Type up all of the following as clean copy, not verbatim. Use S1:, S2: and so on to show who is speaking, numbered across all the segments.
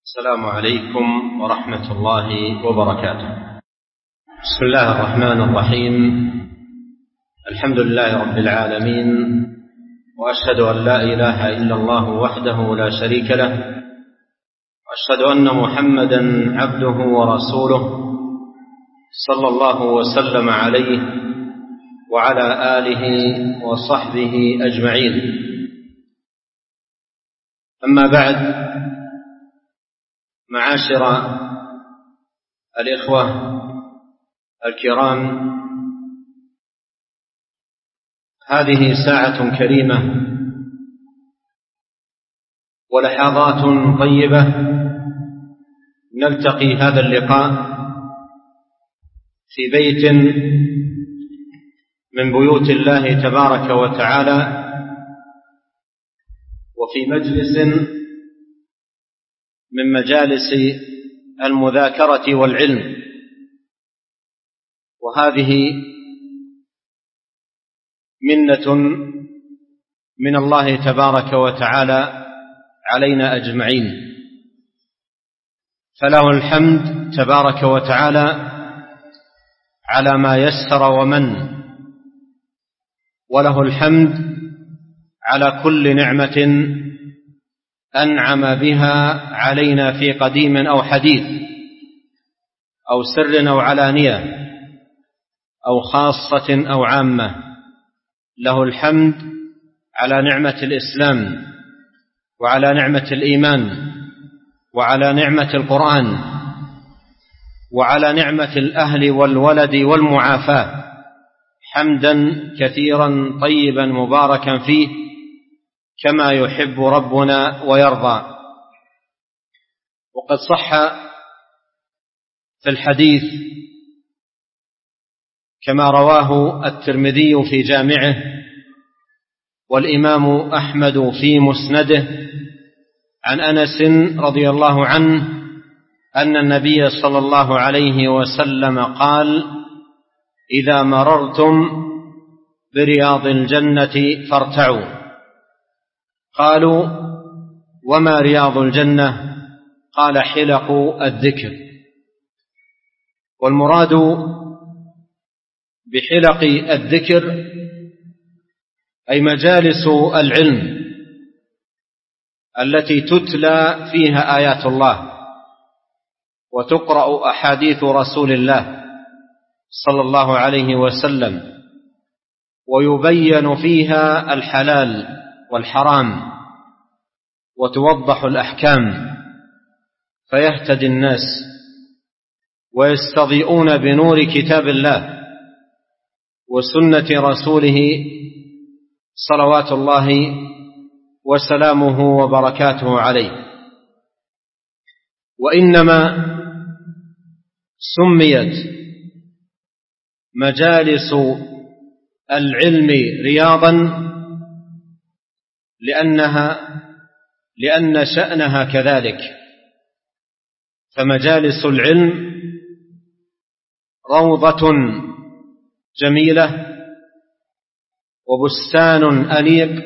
S1: السلام عليكم ورحمة الله وبركاته. بسم الله الرحمن الرحيم. الحمد لله رب العالمين، وأشهد أن لا إله إلا الله وحده لا شريك له، وأشهد أن محمدا عبده ورسوله صلى الله وسلم عليه وعلى آله وصحبه أجمعين. أما بعد، معاشر الإخوة الكرام، هذه ساعة كريمة ولحظات طيبة نلتقي هذا اللقاء في بيت من بيوت الله تبارك وتعالى، وفي مجلس من مجالس المذاكرة والعلم، وهذه منة من الله تبارك وتعالى علينا أجمعين، فله الحمد تبارك وتعالى على ما يسر ومن، وله الحمد على كل نعمة أنعم بها علينا في قديم أو حديث، أو سر أو علانية، أو خاصة أو عامة. له الحمد على نعمة الإسلام، وعلى نعمة الإيمان، وعلى نعمة القرآن، وعلى نعمة الأهل والولد والمعافاة، حمدا كثيرا طيبا مباركا فيه كما يحب ربنا ويرضى. وقد صح في الحديث كما رواه الترمذي في جامعه، والإمام أحمد في مسنده، عن أنس رضي الله عنه أن النبي صلى الله عليه وسلم قال: إذا مررتم برياض الجنة فارتعوا. قالوا: وما رياض الجنة؟ قال: حلق الذكر. والمراد بحلق الذكر أي مجالس العلم التي تتلى فيها آيات الله، وتقرأ أحاديث رسول الله صلى الله عليه وسلم، ويبين فيها الحلال والحرام، وتوضح الأحكام، فيهتدي الناس ويستضيئون بنور كتاب الله وسنة رسوله صلوات الله وسلامه وبركاته عليه. وإنما سميت مجالس العلم رياضا لأن شأنها كذلك، فمجالس العلم روضة جميلة وبستان أنيق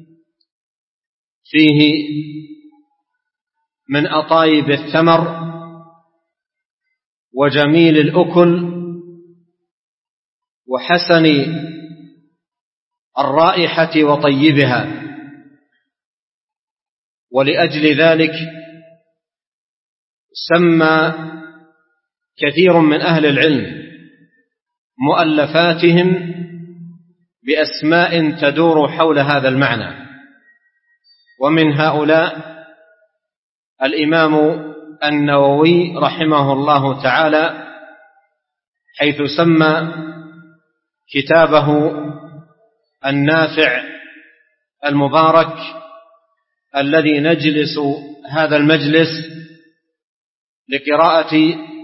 S1: فيه من أطايب الثمر وجميل الأكل وحسن الرائحة وطيبها. ولأجل ذلك سمى كثير من أهل العلم مؤلفاتهم بأسماء تدور حول هذا المعنى، ومن هؤلاء الإمام النووي رحمه الله تعالى، حيث سمى كتابه النافع المبارك الذي نجلس هذا المجلس لقراءة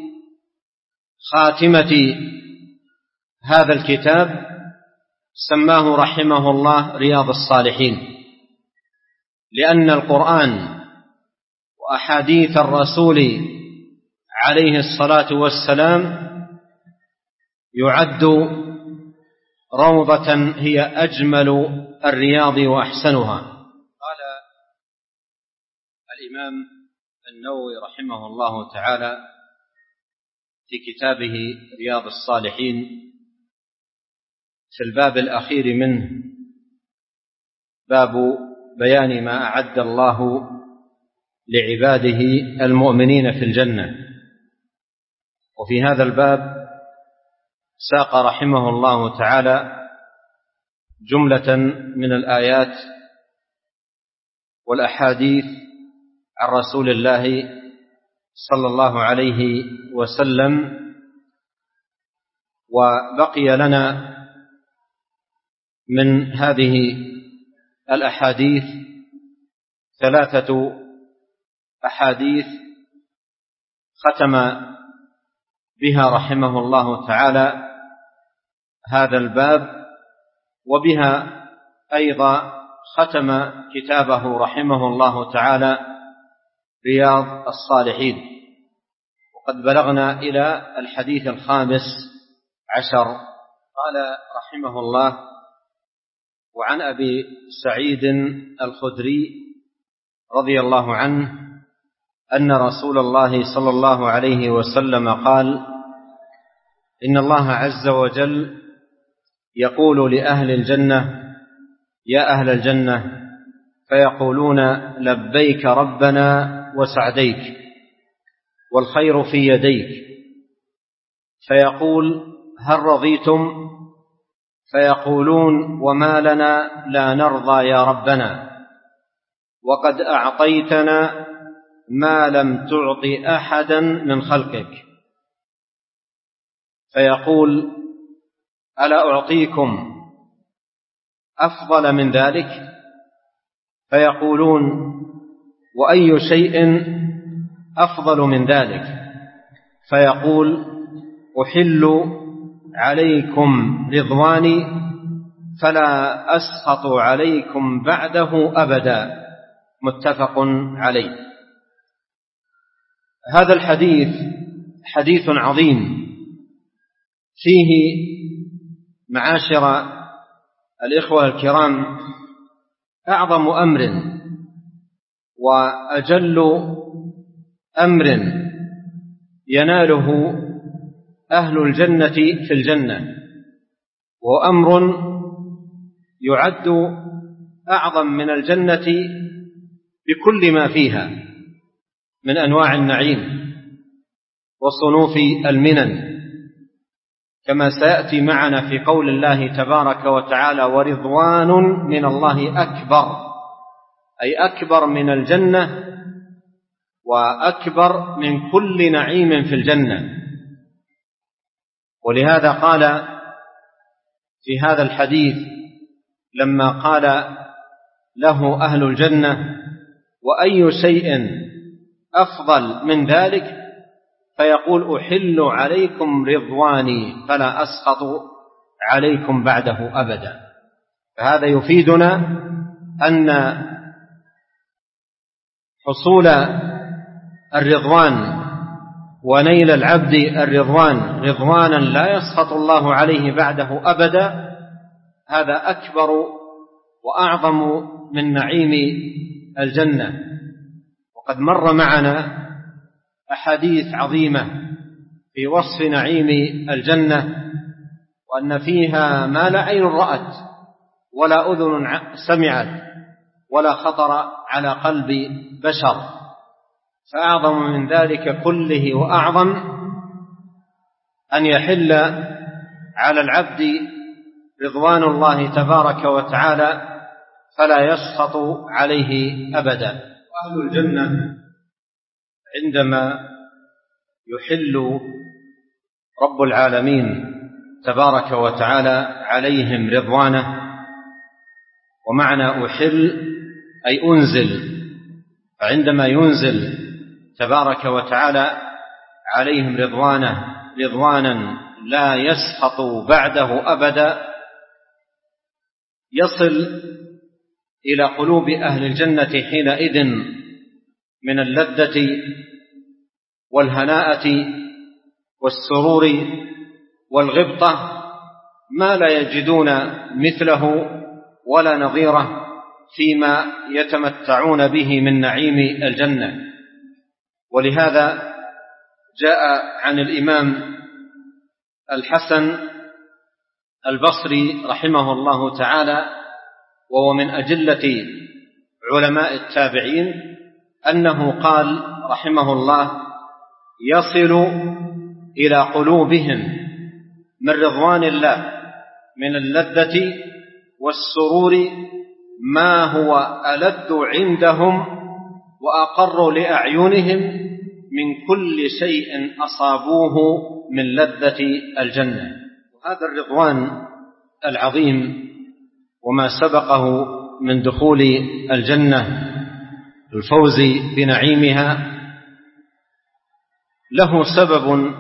S1: خاتمة هذا الكتاب، سماه رحمه الله رياض الصالحين، لأن القرآن وأحاديث الرسول عليه الصلاة والسلام يعد روضة هي أجمل الرياض وأحسنها. قال الإمام النووي رحمه الله تعالى في كتابه رياض الصالحين في الباب الأخير منه، باب بيان ما أعد الله لعباده المؤمنين في الجنة. وفي هذا الباب ساق رحمه الله تعالى جملة من الآيات والأحاديث عن رسول الله صلى الله عليه وسلم، وبقي لنا من هذه الأحاديث 3 أحاديث ختم بها رحمه الله تعالى هذا الباب، وبها أيضا ختم كتابه رحمه الله تعالى رياض الصالحين. وقد بلغنا إلى الحديث 15. قال رحمه الله: وعن أبي سعيد الخدري رضي الله عنه أن رسول الله صلى الله عليه وسلم قال: إن الله عز وجل يقول لأهل الجنة: يا أهل الجنة، فيقولون: لبيك ربنا وسعديك، والخير في يديك. فيقول: هل رضيتم؟ فيقولون: وما لنا لا نرضى يا ربنا، وقد أعطيتنا ما لم تعط أحدا من خلقك. فيقول: ألا أعطيكم أفضل من ذلك؟ فيقولون: وأي شيء أفضل من ذلك؟ فيقول: أحل عليكم رضواني فلا أسخط عليكم بعده أبدا. متفق عليه. هذا الحديث حديث عظيم فيه، معاشر الإخوة الكرام، أعظم أمر وأجل أمر يناله أهل الجنة في الجنة، وأمر يعد أعظم من الجنة بكل ما فيها من أنواع النعيم وصنوف المنن، كما سيأتي معنا في قول الله تبارك وتعالى: ورضوان من الله أكبر، أي أكبر من الجنة وأكبر من كل نعيم في الجنة. ولهذا قال في هذا الحديث لما قال له أهل الجنة: وأي شيء أفضل من ذلك؟ فيقول: أحل عليكم رضواني فلا أسخط عليكم بعده أبدا. فهذا يفيدنا أن حصول الرضوان ونيل العبد الرضوان رضوانا لا يسخط الله عليه بعده أبدا، هذا أكبر وأعظم من نعيم الجنة. وقد مر معنا أحاديث عظيمة في وصف نعيم الجنة، وأن فيها ما لا عين رأت ولا أذن سمعت ولا خطر على قلب بشر. فأعظم من ذلك كله وأعظم أن يحل على العبد رضوان الله تبارك وتعالى فلا يسخط عليه أبدا. وأهل الجنة عندما يحل رب العالمين تبارك وتعالى عليهم رضوانه، ومعنى أحل أي أنزل، فعندما ينزل تبارك وتعالى عليهم رضوانا لا يسخط بعده أبدا، يصل إلى قلوب أهل الجنة حينئذ من اللذة والهناءة والسرور والغبطة ما لا يجدون مثله ولا نظيره فيما يتمتعون به من نعيم الجنة. ولهذا جاء عن الإمام الحسن البصري رحمه الله تعالى، وهو من أجلة علماء التابعين، أنه قال رحمه الله: يصل إلى قلوبهم من رضوان الله من اللذة والسرور ما هو ألذ عندهم وأقر لأعينهم من كل شيء أصابوه من لذة الجنة. وهذا الرضوان العظيم وما سبقه من دخول الجنة، الفوز بنعيمها، له سبب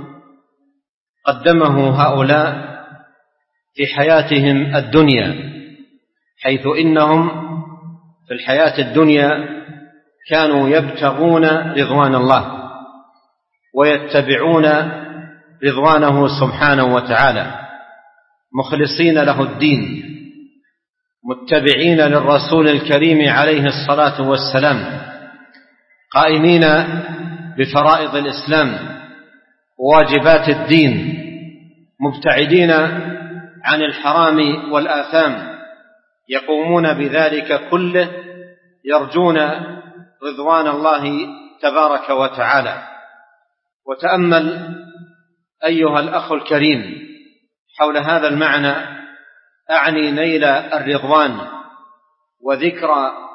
S1: قدمه هؤلاء في حياتهم الدنيا، حيث إنهم في الحياة الدنيا كانوا يبتغون رضوان الله ويتبعون رضوانه سبحانه وتعالى، مخلصين له الدين، متبعين للرسول الكريم عليه الصلاة والسلام، قائمين بفرائض الإسلام وواجبات الدين، مبتعدين عن الحرام والآثام، يقومون بذلك كله يرجون رضوان الله تبارك وتعالى. وتأمل أيها الأخ الكريم حول هذا المعنى، أعني نيل الرضوان وذكر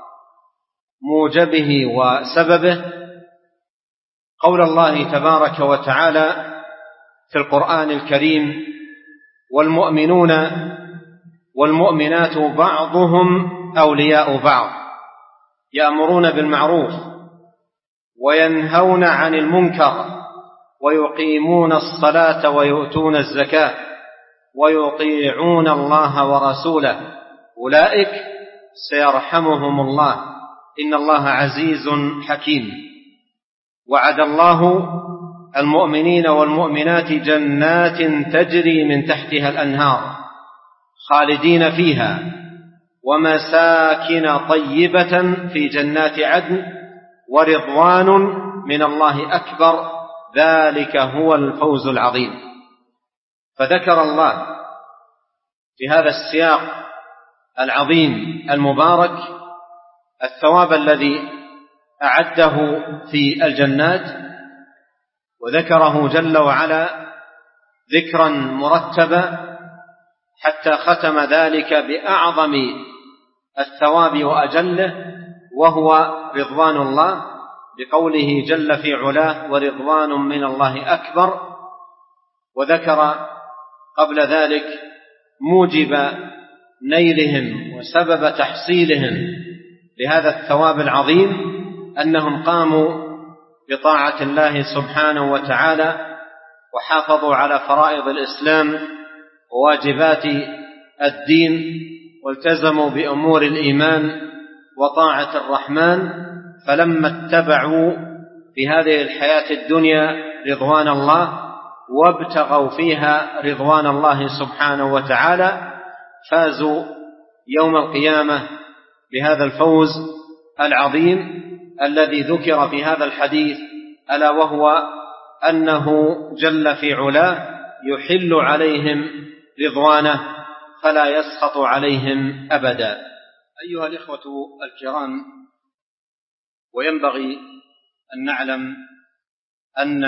S1: موجبه وسببه، قول الله تبارك وتعالى في القرآن الكريم: والمؤمنون والمؤمنات بعضهم أولياء بعض يأمرون بالمعروف وينهون عن المنكر ويقيمون الصلاة ويؤتون الزكاة ويطيعون الله ورسوله أولئك سيرحمهم الله إن الله عزيز حكيم. وعد الله المؤمنين والمؤمنات جنات تجري من تحتها الأنهار خالدين فيها ومساكن طيبة في جنات عدن ورضوان من الله أكبر ذلك هو الفوز العظيم. فذكر الله في هذا السياق العظيم المبارك الثواب الذي أعده في الجنات، وذكره جل وعلا ذكرا مرتبا حتى ختم ذلك بأعظم الثواب وأجله، وهو رضوان الله، بقوله جل في علاه: ورضوان من الله أكبر. وذكر قبل ذلك موجب نيلهم وسبب تحصيلهم لهذا الثواب العظيم، أنهم قاموا بطاعة الله سبحانه وتعالى وحافظوا على فرائض الإسلام وواجبات الدين، والتزموا بأمور الإيمان وطاعة الرحمن، فلما اتبعوا في هذه الحياة الدنيا رضوان الله وابتغوا فيها رضوان الله سبحانه وتعالى فازوا يوم القيامة بهذا الفوز العظيم الذي ذكر في هذا الحديث، ألا وهو أنه جل في علاه يحل عليهم رضوانه فلا يسخط عليهم أبدا. أيها الإخوة الكرام، وينبغي أن نعلم أن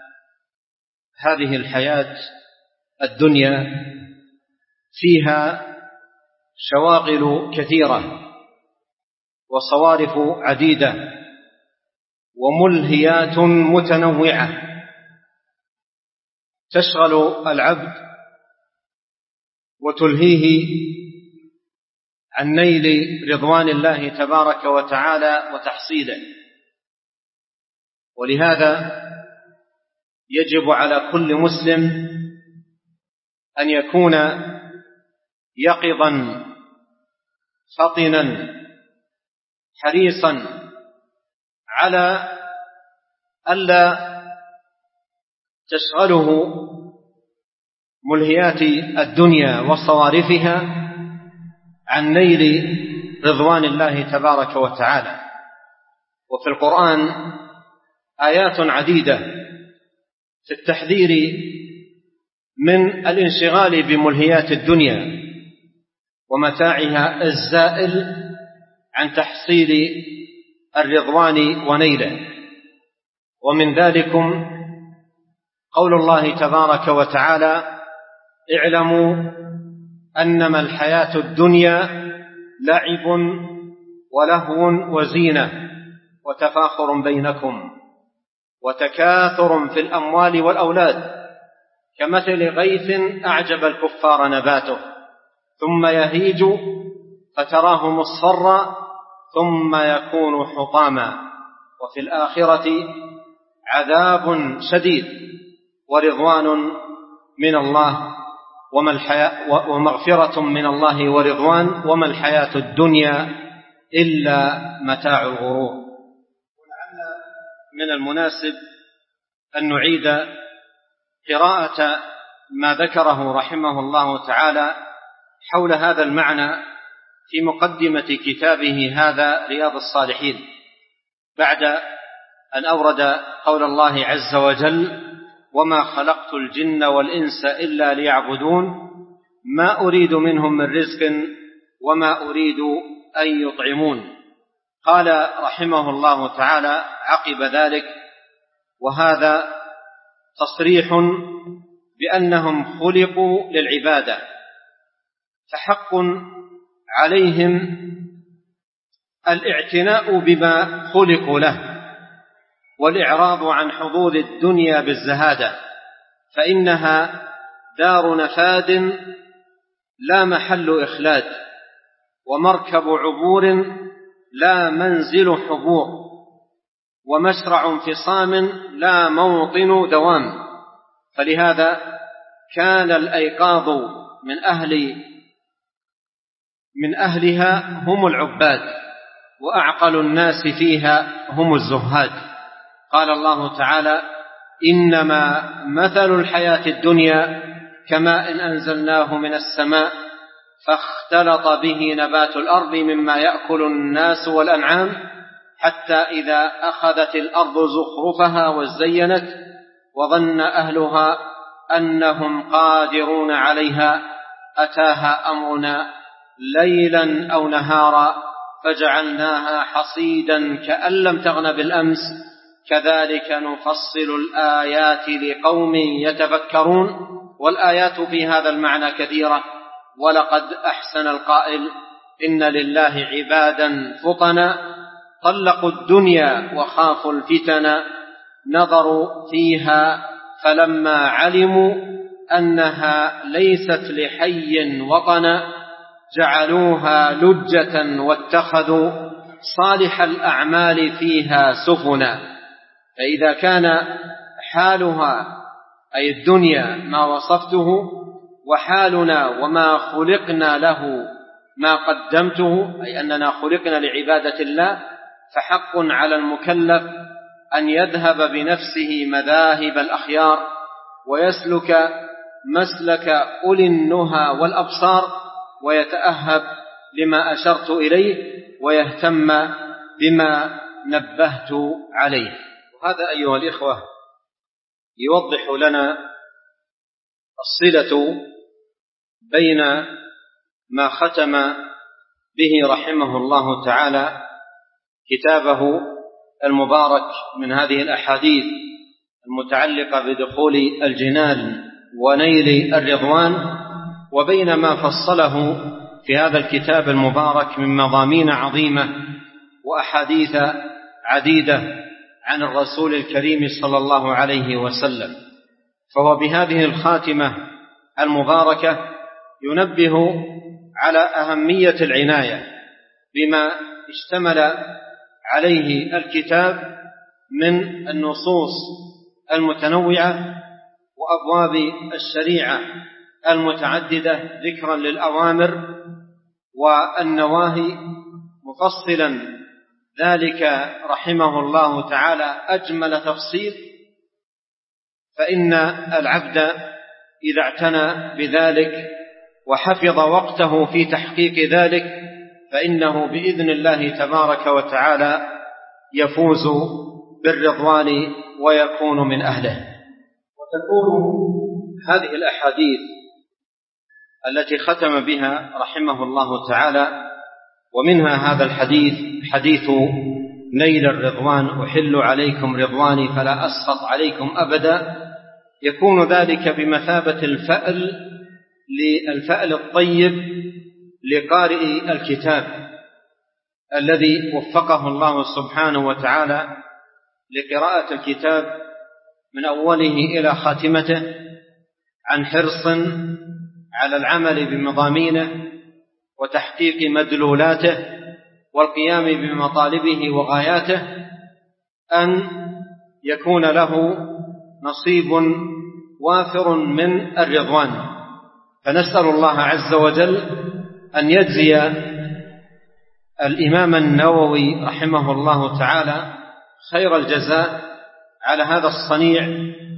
S1: هذه الحياة الدنيا فيها شواغل كثيرة وصوارف عديدة وملهيات متنوعة تشغل العبد وتلهيه عن نيل رضوان الله تبارك وتعالى وتحصيله. ولهذا يجب على كل مسلم أن يكون يقظا فطنا حريصا على ألا تشغله ملهيات الدنيا وصوارفها عن نيل رضوان الله تبارك وتعالى. وفي القرآن آيات عديدة في التحذير من الانشغال بملهيات الدنيا ومتاعها الزائل عن تحصيل الرضوان ونيله. ومن ذلكم قول الله تبارك وتعالى: اعلموا أنما الحياة الدنيا لعب ولهو وزينة وتفاخر بينكم وتكاثر في الأموال والأولاد كمثل غيث أعجب الكفار نباته ثم يهيج فتراه مصفرا ثم يكون حطاما وفي الآخرة عذاب شديد ورضوان من الله ومغفرة من الله ورضوان وما الحياة الدنيا إلا متاع الغرور. ولعل من المناسب أن نعيد قراءة ما ذكره رحمه الله تعالى حول هذا المعنى في مقدمة كتابه هذا رياض الصالحين، بعد أن أورد قول الله عز وجل: وما خلقت الجن والإنس إلا ليعبدون ما أريد منهم من رزق وما أريد أن يطعمون. قال رحمه الله تعالى عقب ذلك: وهذا تصريح بأنهم خلقوا للعبادة، فحق عليهم الاعتناء بما خلقوا له والإعراض عن حظوظ الدنيا بالزهادة، فإنها دار نفاد لا محل إخلاد، ومركب عبور لا منزل حبور، ومشرع انفصام لا موطن دوام. فلهذا كان الأيقاظ من أهلها هم العباد، وأعقل الناس فيها هم الزهاد. قال الله تعالى: إنما مثل الحياة الدنيا كماء أنزلناه من السماء فاختلط به نبات الأرض مما يأكل الناس والأنعام حتى إذا أخذت الأرض زخرفها وزينت وظن أهلها أنهم قادرون عليها أتاها أمرنا ليلا أو نهارا فجعلناها حصيدا كأن لم تغن بالأمس كذلك نفصل الآيات لقوم يتفكرون. والآيات في هذا المعنى كثيرة، ولقد أحسن القائل: إن لله عبادا فطنا طلقوا الدنيا وخافوا الفتن نظروا فيها فلما علموا أنها ليست لحي وطنا جعلوها لجة واتخذوا صالح الأعمال فيها سفنا. فإذا كان حالها أي الدنيا ما وصفته وحالنا وما خلقنا له ما قدمته، أي أننا خلقنا لعبادة الله، فحق على المكلف أن يذهب بنفسه مذاهب الأخيار ويسلك مسلك أولي النهى والأبصار ويتأهب لما أشرت إليه ويهتم بما نبهت عليه. وهذا أيها الإخوة يوضح لنا الصلة بين ما ختم به رحمه الله تعالى كتابه المبارك من هذه الأحاديث المتعلقة بدخول الجنان ونيل الرضوان، وبين ما فصله في هذا الكتاب المبارك من مضامين عظيمة وأحاديث عديدة عن الرسول الكريم صلى الله عليه وسلم. فهو بهذه الخاتمة المباركة ينبه على أهمية العناية بما اشتمل عليه الكتاب من النصوص المتنوعة وأبواب الشريعة المتعددة ذكرا للأوامر والنواهي، مفصلا ذلك رحمه الله تعالى أجمل تفصيل. فإن العبد إذا اعتنى بذلك وحفظ وقته في تحقيق ذلك فإنه بإذن الله تبارك وتعالى يفوز بالرضوان ويكون من أهله. وتكون هذه الأحاديث التي ختم بها رحمه الله تعالى، ومنها هذا الحديث، حديث نيل الرضوان: أحل عليكم رضواني فلا أسخط عليكم أبدا، يكون ذلك بمثابة الفأل الطيب لقارئ الكتاب الذي وفقه الله سبحانه وتعالى لقراءة الكتاب من أوله إلى خاتمته، عن حرص على العمل بمضامينه وتحقيق مدلولاته والقيام بمطالبه وغاياته، أن يكون له نصيب وافر من الرضوان. فنسأل الله عز وجل أن يجزي الإمام النووي رحمه الله تعالى خير الجزاء على هذا الصنيع،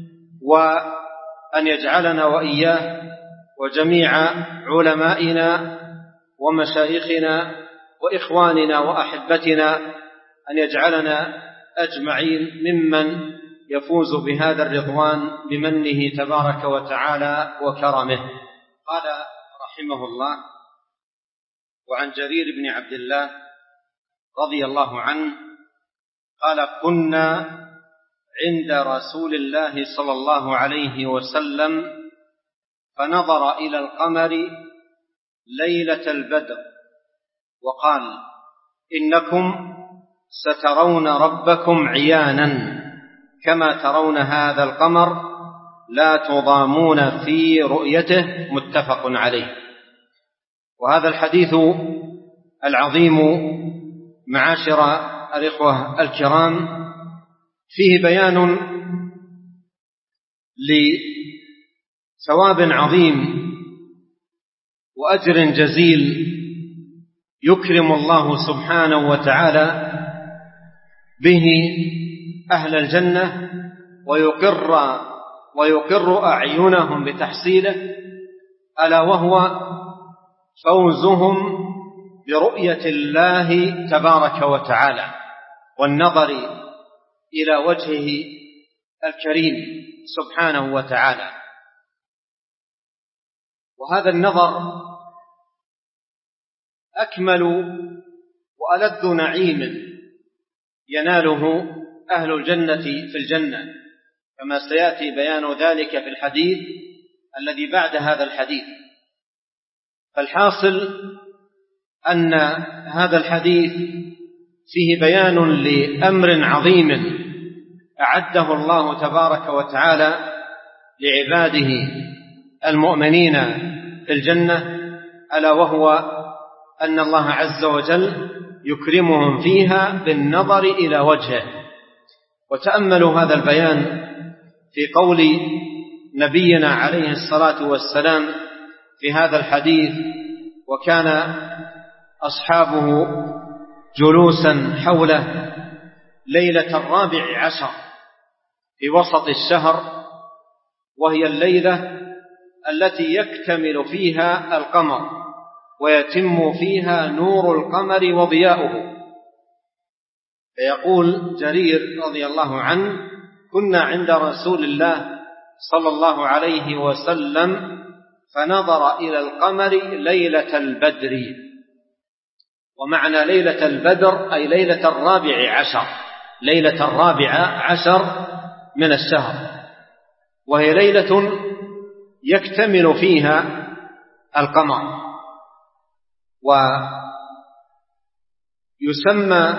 S1: وأن يجعلنا وإياه وجميع علمائنا ومشايخنا وإخواننا وأحبتنا أن يجعلنا أجمعين ممن يفوز بهذا الرضوان بمنه تبارك وتعالى وكرمه. قال رحمه الله: وعن جرير بن عبد الله رضي الله عنه قال: كنا عند رسول الله صلى الله عليه وسلم فنظر إلى القمر ليلة البدر وقال: إنكم سترون ربكم عيانا كما ترون هذا القمر لا تضامون في رؤيته، متفق عليه. وهذا الحديث العظيم معاشر الإخوة الكرام فيه بيان لثواب عظيم وأجر جزيل يكرم الله سبحانه وتعالى به أهل الجنة ويقر أعينهم بتحصيله، ألا وهو فوزهم برؤية الله تبارك وتعالى والنظر إلى وجهه الكريم سبحانه وتعالى. وهذا النظر أكمل وألذ نعيم يناله أهل الجنة في الجنة، كما سيأتي بيان ذلك في الحديث الذي بعد هذا الحديث. فالحاصل أن هذا الحديث فيه بيان لأمر عظيم أعده الله تبارك وتعالى لعباده المؤمنين في الجنة، ألا وهو أن الله عز وجل يكرمهم فيها بالنظر إلى وجهه. وتأملوا هذا البيان في قول نبينا عليه الصلاة والسلام في هذا الحديث: وكان أصحابه جلوسا حوله ليلة 14 في وسط الشهر، وهي الليلة التي يكتمل فيها القمر ويتم فيها نور القمر وضياؤه. فيقول جرير رضي الله عنه: كنا عند رسول الله صلى الله عليه وسلم فنظر إلى القمر ليلة البدر. ومعنى ليلة البدر أي ليلة 14، ليلة 14 من الشهر، وهي ليلة يكتمل فيها القمر. ويسمى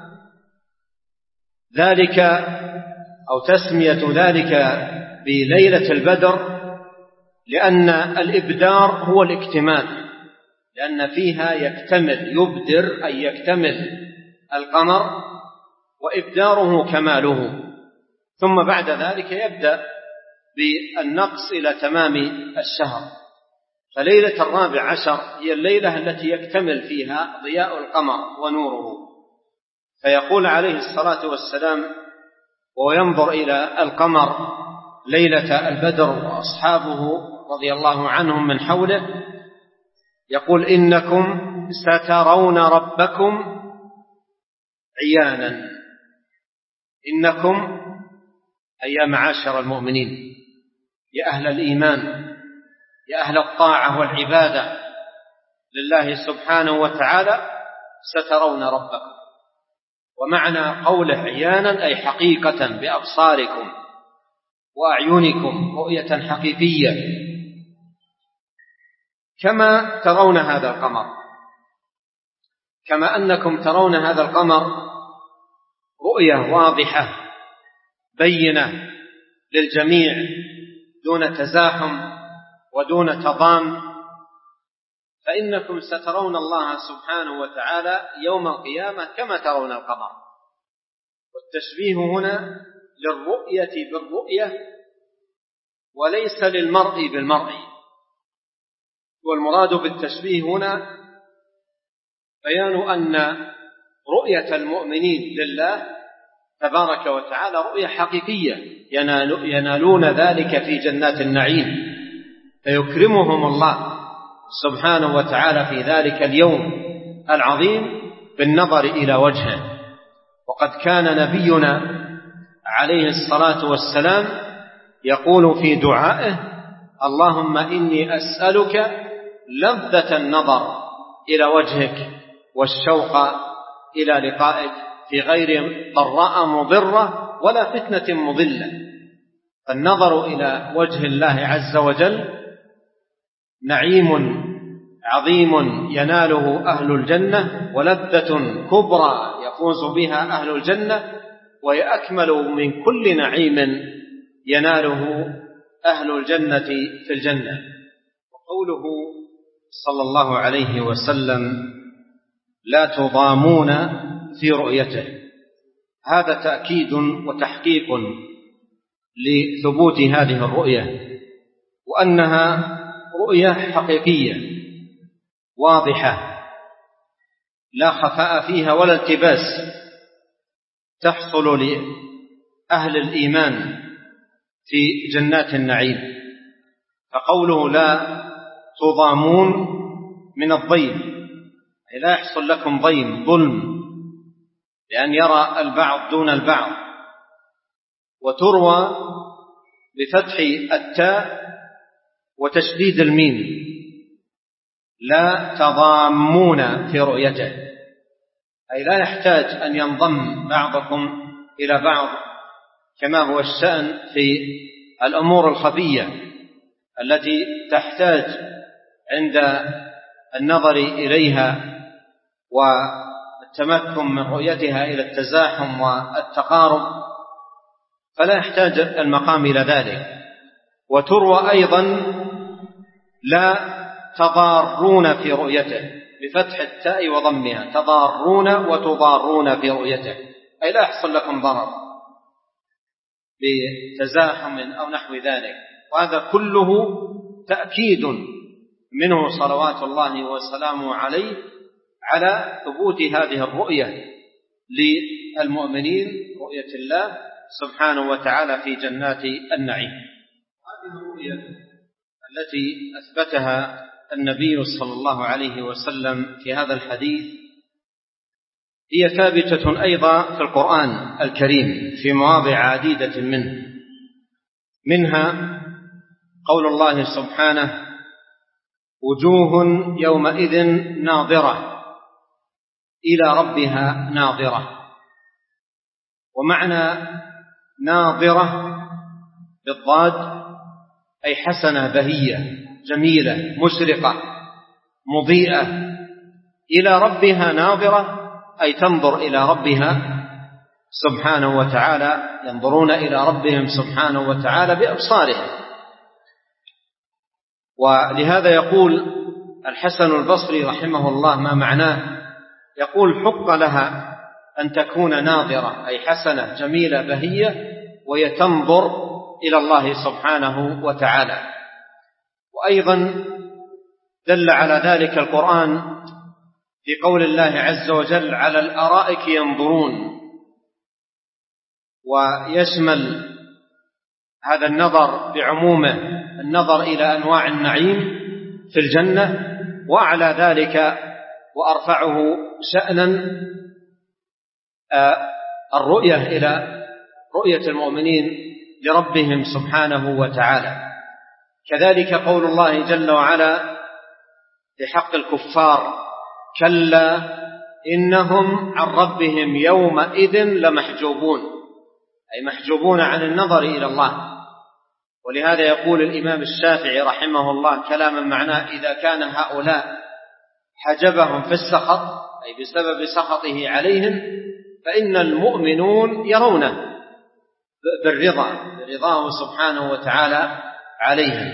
S1: ذلك أو تسمية ذلك بليلة البدر لأن الإبدار هو الاكتمال، لأن فيها يكتمل، يبدر أي يكتمل القمر، وإبداره كماله، ثم بعد ذلك يبدأ بالنقص إلى تمام الشهر. فليلة 14 هي الليلة التي يكتمل فيها ضياء القمر ونوره. فيقول عليه الصلاة والسلام وهو ينظر إلى القمر ليلة البدر وأصحابه رضي الله عنهم من حوله، يقول: إنكم سترون ربكم عيانا. إنكم أي يا معاشر المؤمنين، يا أهل الإيمان، يا أهل الطاعة والعبادة لله سبحانه وتعالى، سترون ربكم. ومعنى قوله عيانا أي حقيقة بأبصاركم وأعينكم رؤية حقيقية، كما ترون هذا القمر، كما أنكم ترون هذا القمر رؤية واضحة بينة للجميع دون تزاحم ودون تضام، فإنكم سترون الله سبحانه وتعالى يوم القيامة كما ترون القمر. والتشبيه هنا للرؤية بالرؤية وليس للمرء بالمرء. والمراد بالتشبيه هنا بيان أن رؤية المؤمنين لله تبارك وتعالى رؤية حقيقية، ينالون ذلك في جنات النعيم، فيكرمهم الله سبحانه وتعالى في ذلك اليوم العظيم بالنظر إلى وجهه. وقد كان نبينا عليه الصلاة والسلام يقول في دعائه: اللهم إني أسألك لذة النظر إلى وجهك والشوق إلى لقائك في غير ضراء مضرة ولا فتنة مضلة. فالنظر إلى وجه الله عز وجل نعيم عظيم يناله أهل الجنة، ولذة كبرى يفوز بها أهل الجنة، وهي أكمل من كل نعيم يناله أهل الجنة في الجنة. وقوله صلى الله عليه وسلم: لا تضامون في رؤيته، هذا تأكيد وتحقيق لثبوت هذه الرؤية، وأنها رؤية حقيقية واضحة لا خفاء فيها ولا التباس، تحصل لأهل الإيمان في جنات النعيم. فقوله لا تضامون من الضيم، أي لا يحصل لكم ضيم ظلم لأن يرى البعض دون البعض. وتروى بفتح التاء وتشديد الميم: لا تضامون في رؤيته، أي لا يحتاج أن ينضم بعضكم إلى بعض كما هو الشأن في الأمور الخفية التي تحتاج عند النظر إليها والتمكن من رؤيتها إلى التزاحم والتقارب، فلا يحتاج المقام إلى ذلك. وتروى أيضا لا تضارون في رؤيته بفتح التاء وضمها، تضارون وتضارون في رؤيته، أي لا يحصل لكم ضرر بتزاحم أو نحو ذلك. وهذا كله تأكيد منه صلوات الله وسلامه عليه على ثبوت هذه الرؤية للمؤمنين، رؤية الله سبحانه وتعالى في جنات النعيم. هذه الرؤية التي أثبتها النبي صلى الله عليه وسلم في هذا الحديث هي ثابتة أيضا في القرآن الكريم في مواضع عديدة منها قول الله سبحانه: وجوه يومئذ ناظرة إلى ربها ناظرة. ومعنى ناظرة بالضاد أي حسنة بهية جميلة مشرقة مضيئة. إلى ربها ناظرة أي تنظر إلى ربها سبحانه وتعالى، ينظرون إلى ربهم سبحانه وتعالى بأبصارهم. ولهذا يقول الحسن البصري رحمه الله ما معناه، يقول: حق لها أن تكون ناظرة أي حسنة جميلة بهية وهي تنظر إلى الله سبحانه وتعالى. وأيضا دل على ذلك القرآن في قول الله عز وجل: على الأرائك ينظرون. ويشمل هذا النظر بعمومه النظر إلى أنواع النعيم في الجنة، وأعلى ذلك وأرفعه شأنا الرؤية إلى رؤية المؤمنين لربهم سبحانه وتعالى. كذلك قول الله جل وعلا في حق الكفار: كلا إنهم عن ربهم يومئذ لمحجوبون، أي محجوبون عن النظر إلى الله. ولهذا يقول الإمام الشافعي رحمه الله كلاما معناه: إذا كان هؤلاء حجبهم في السخط، أي بسبب سخطه عليهم، فإن المؤمنون يرونه برضاه سبحانه وتعالى عليهم.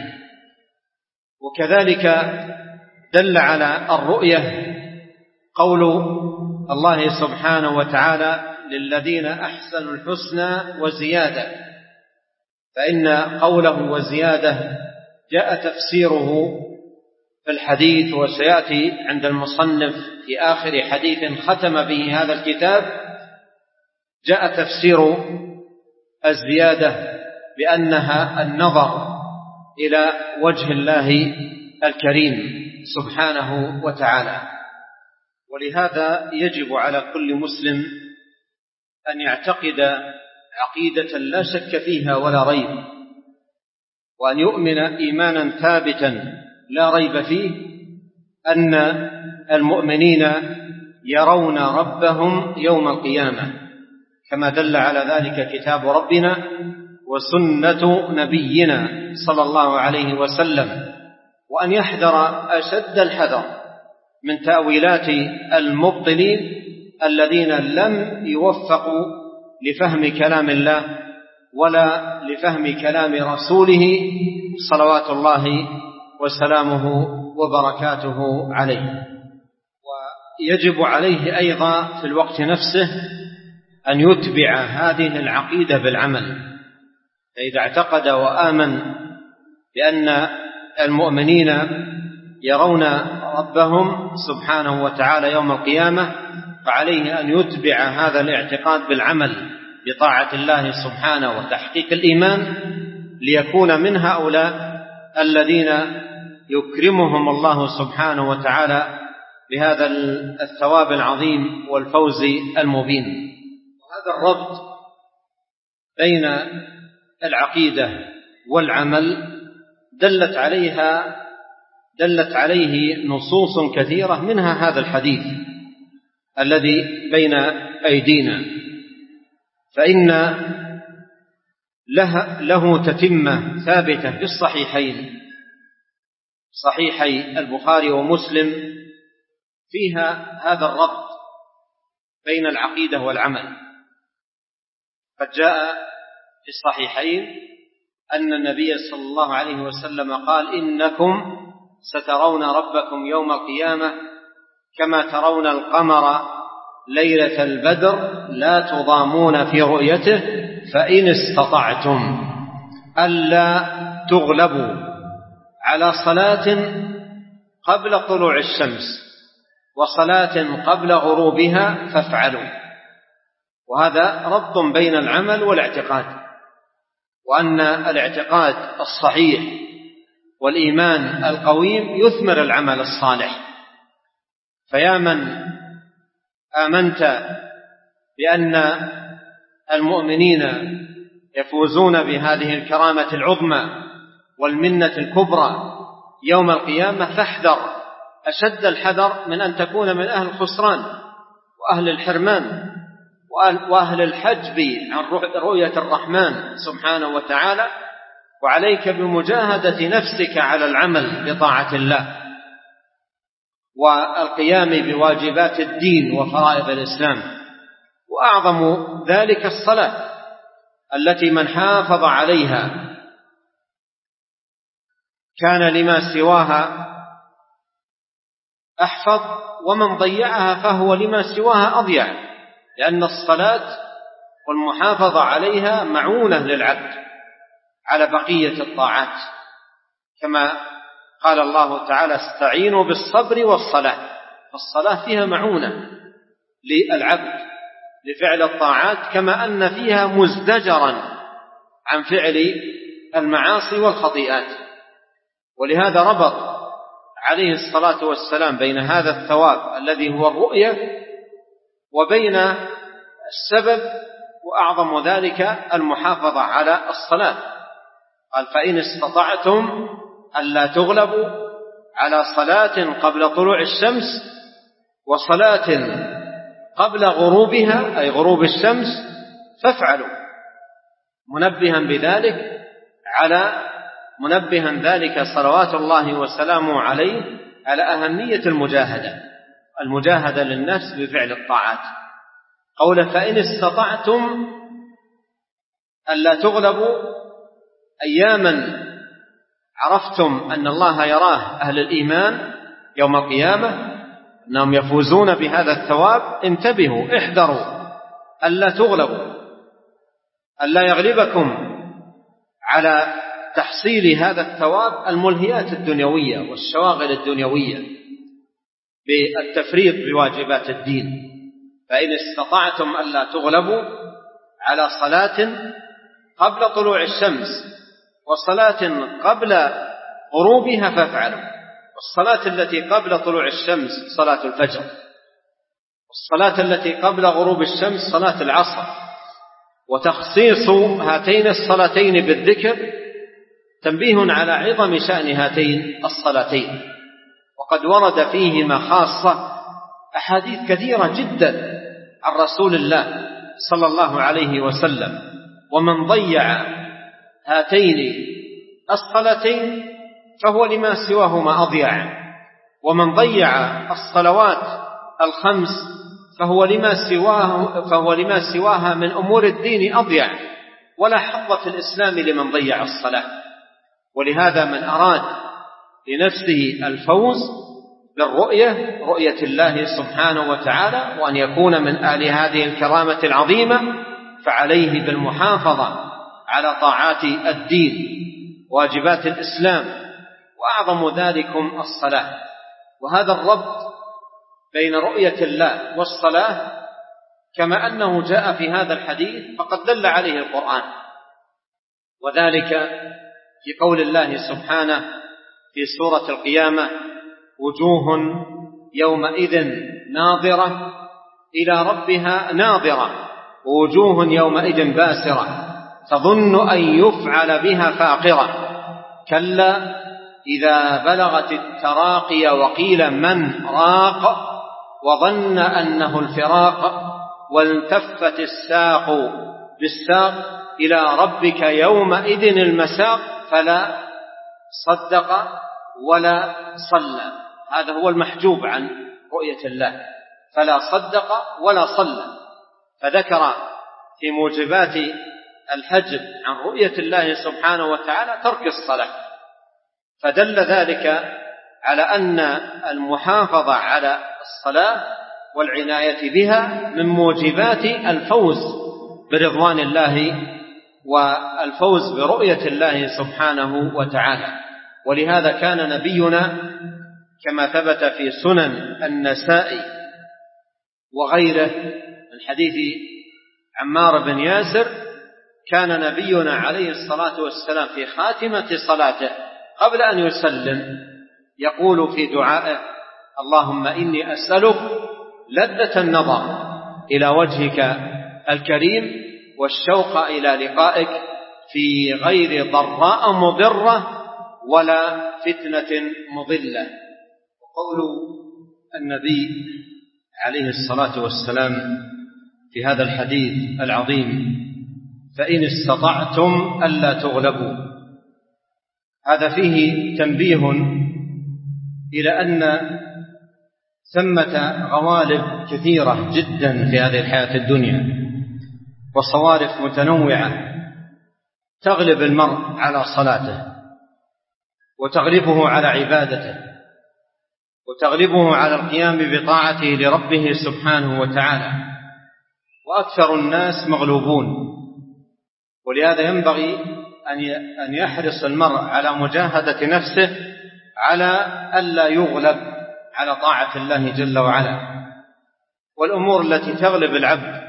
S1: وكذلك دل على الرؤية قول الله سبحانه وتعالى: للذين أحسنوا الحسنى وزيادة، فإن قوله وزيادة جاء تفسيره في الحديث، وسيأتي عند المصنف في آخر حديث ختم به هذا الكتاب، جاء تفسير الزيادة بأنها النظر إلى وجه الله الكريم سبحانه وتعالى. ولهذا يجب على كل مسلم أن يعتقد عقيدة لا شك فيها ولا ريب، وأن يؤمن إيمانا ثابتا لا ريب فيه أن المؤمنين يرون ربهم يوم القيامة، كما دل على ذلك كتاب ربنا وسنة نبينا صلى الله عليه وسلم، وأن يحذر أشد الحذر من تأويلات المبطلين الذين لم يوفقوا لفهم كلام الله ولا لفهم كلام رسوله صلوات الله وسلامه وبركاته عليه. ويجب عليه أيضا في الوقت نفسه أن يتبع هذه العقيدة بالعمل، فإذا اعتقد وآمن بأن المؤمنين يرون ربهم سبحانه وتعالى يوم القيامة، فعليه أن يتبع هذا الاعتقاد بالعمل بطاعة الله سبحانه وتحقيق الإيمان، ليكون من هؤلاء الذين يكرمهم الله سبحانه وتعالى بهذا الثواب العظيم والفوز المبين. وهذا الربط بين العقيدة والعمل دلت عليه نصوص كثيرة، منها هذا الحديث الذي بين أيدينا، فإن له تتمة ثابتة في الصحيحين، صحيحي البخاري ومسلم، فيها هذا الربط بين العقيدة والعمل. قد جاء في الصحيحين أن النبي صلى الله عليه وسلم قال: إنكم سترون ربكم يوم القيامة كما ترون القمر ليلة البدر لا تضامون في رؤيته، فإن استطعتم ألا تغلبوا على صلاة قبل طلوع الشمس وصلاة قبل غروبها فافعلوا. وهذا ربط بين العمل والاعتقاد، وأن الاعتقاد الصحيح والإيمان القويم يثمر العمل الصالح. فيا من آمنت بأن المؤمنين يفوزون بهذه الكرامة العظمى والمنة الكبرى يوم القيامة، فاحذر أشد الحذر من أن تكون من أهل الخسران وأهل الحرمان وأهل الحجب عن رؤية الرحمن سبحانه وتعالى. وعليك بمجاهدة نفسك على العمل بطاعة الله والقيام بواجبات الدين وفرائض الإسلام، وأعظم ذلك الصلاة التي من حافظ عليها كان لما سواها أحفظ، ومن ضيعها فهو لما سواها أضيع، لأن الصلاة والمحافظة عليها معونة للعبد على بقية الطاعات، كما قال الله تعالى: استعينوا بالصبر والصلاة. فالصلاة فيها معونة للعبد لفعل الطاعات، كما أن فيها مزدجرا عن فعل المعاصي والخطيئات. ولهذا ربط عليه الصلاة والسلام بين هذا الثواب الذي هو الرؤية وبين السبب وأعظم ذلك المحافظة على الصلاة. قال فإن استطعتم ألا تغلبوا على صلاة قبل طلوع الشمس وصلاة قبل غروبها أي غروب الشمس فافعلوا، منبها ذلك صلوات الله وسلامه عليه على أهمية المجاهدة للنفس بفعل الطاعات. قوله فإن استطعتم ألا تغلبوا أياما عرفتم أن الله يراه أهل الإيمان يوم القيامة أنهم يفوزون بهذا الثواب، انتبهوا احذروا ألا تغلبوا، ألا يغلبكم على تحصيل هذا الثواب الملهيات الدنيوية والشواغل الدنيوية بالتفريط بواجبات الدين. فإن استطعتم ألا تغلبوا على صلاة قبل طلوع الشمس وصلاة قبل غروبها فافعلوا. والصلاة التي قبل طلوع الشمس صلاة الفجر، والصلاة التي قبل غروب الشمس صلاة العصر. وتخصيص هاتين الصلاتين بالذكر تنبيه على عظم شأن هاتين الصلاتين، وقد ورد فيهما خاصة أحاديث كثيرة جدا عن رسول الله صلى الله عليه وسلم. ومن ضيع هاتين الصلاتين فهو لما سواهما أضيع، ومن ضيع الصلوات الخمس فهو لما سواها من أمور الدين أضيع، ولا حظ في الإسلام لمن ضيع الصلاة. ولهذا من أراد لنفسه الفوز رؤية الله سبحانه وتعالى وأن يكون من أهل هذه الكرامة العظيمة فعليه بالمحافظة على طاعات الدين واجبات الإسلام، وأعظم ذلكم الصلاة. وهذا الربط بين رؤية الله والصلاة كما أنه جاء في هذا الحديث فقد دل عليه القرآن، وذلك في قول الله سبحانه في سورة القيامة وجوه يومئذ ناظرة إلى ربها ناظرة ووجوه يومئذ باسرة تظن أن يفعل بها فاقرة كلا إذا بلغت التراقي وقيل من راق وظن أنه الفراق والتفت الساق بالساق إلى ربك يومئذ المساق فلا صدق ولا صلى. هذا هو المحجوب عن رؤية الله، فلا صدق ولا صلى. فذكر في موجبات الحجب عن رؤية الله سبحانه وتعالى ترك الصلاة، فدل ذلك على أن المحافظة على الصلاة والعناية بها من موجبات الفوز برضوان الله والفوز برؤية الله سبحانه وتعالى. ولهذا كان نبينا كما ثبت في سنن النسائي وغيره من حديث عمار بن ياسر، كان نبينا عليه الصلاة والسلام في خاتمة صلاته قبل أن يسلم يقول في دعائه اللهم إني أسألك لذة النظر إلى وجهك الكريم والشوق إلى لقائك في غير ضراء مضرة ولا فتنة مضلة. وقول النبي عليه الصلاة والسلام في هذا الحديث العظيم فإن استطعتم ألا تغلبوا، هذا فيه تنبيه إلى أن ثمة غوالب كثيرة جدا في هذه الحياة الدنيا وصوارف متنوعة تغلب المرء على صلاته وتغلبه على عبادته وتغلبه على القيام بطاعته لربه سبحانه وتعالى، وأكثر الناس مغلوبون. ولهذا ينبغي أن يحرص المرء على مجاهدة نفسه على ألا يغلب على طاعة الله جل وعلا. والأمور التي تغلب العبد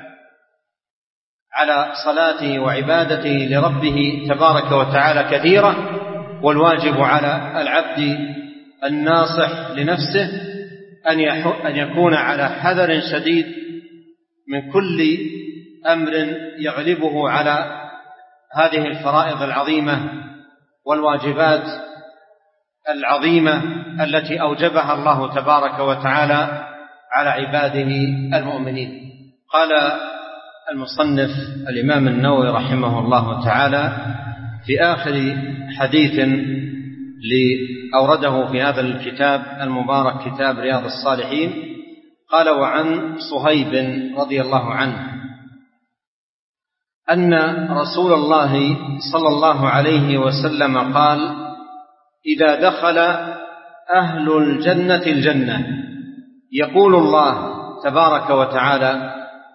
S1: على صلاته وعبادته لربه تبارك وتعالى كثيرة، والواجب على العبد الناصح لنفسه أن يكون على حذر شديد من كل أمر يغلبه على هذه الفرائض العظيمة والواجبات العظيمة التي أوجبها الله تبارك وتعالى على عباده المؤمنين. قال المصنف الإمام النووي رحمه الله تعالى في آخر حديث أورده في هذا الكتاب المبارك كتاب رياض الصالحين، قال: وعن صهيب رضي الله عنه أن رسول الله صلى الله عليه وسلم قال: إذا دخل أهل الجنة الجنة يقول الله تبارك وتعالى: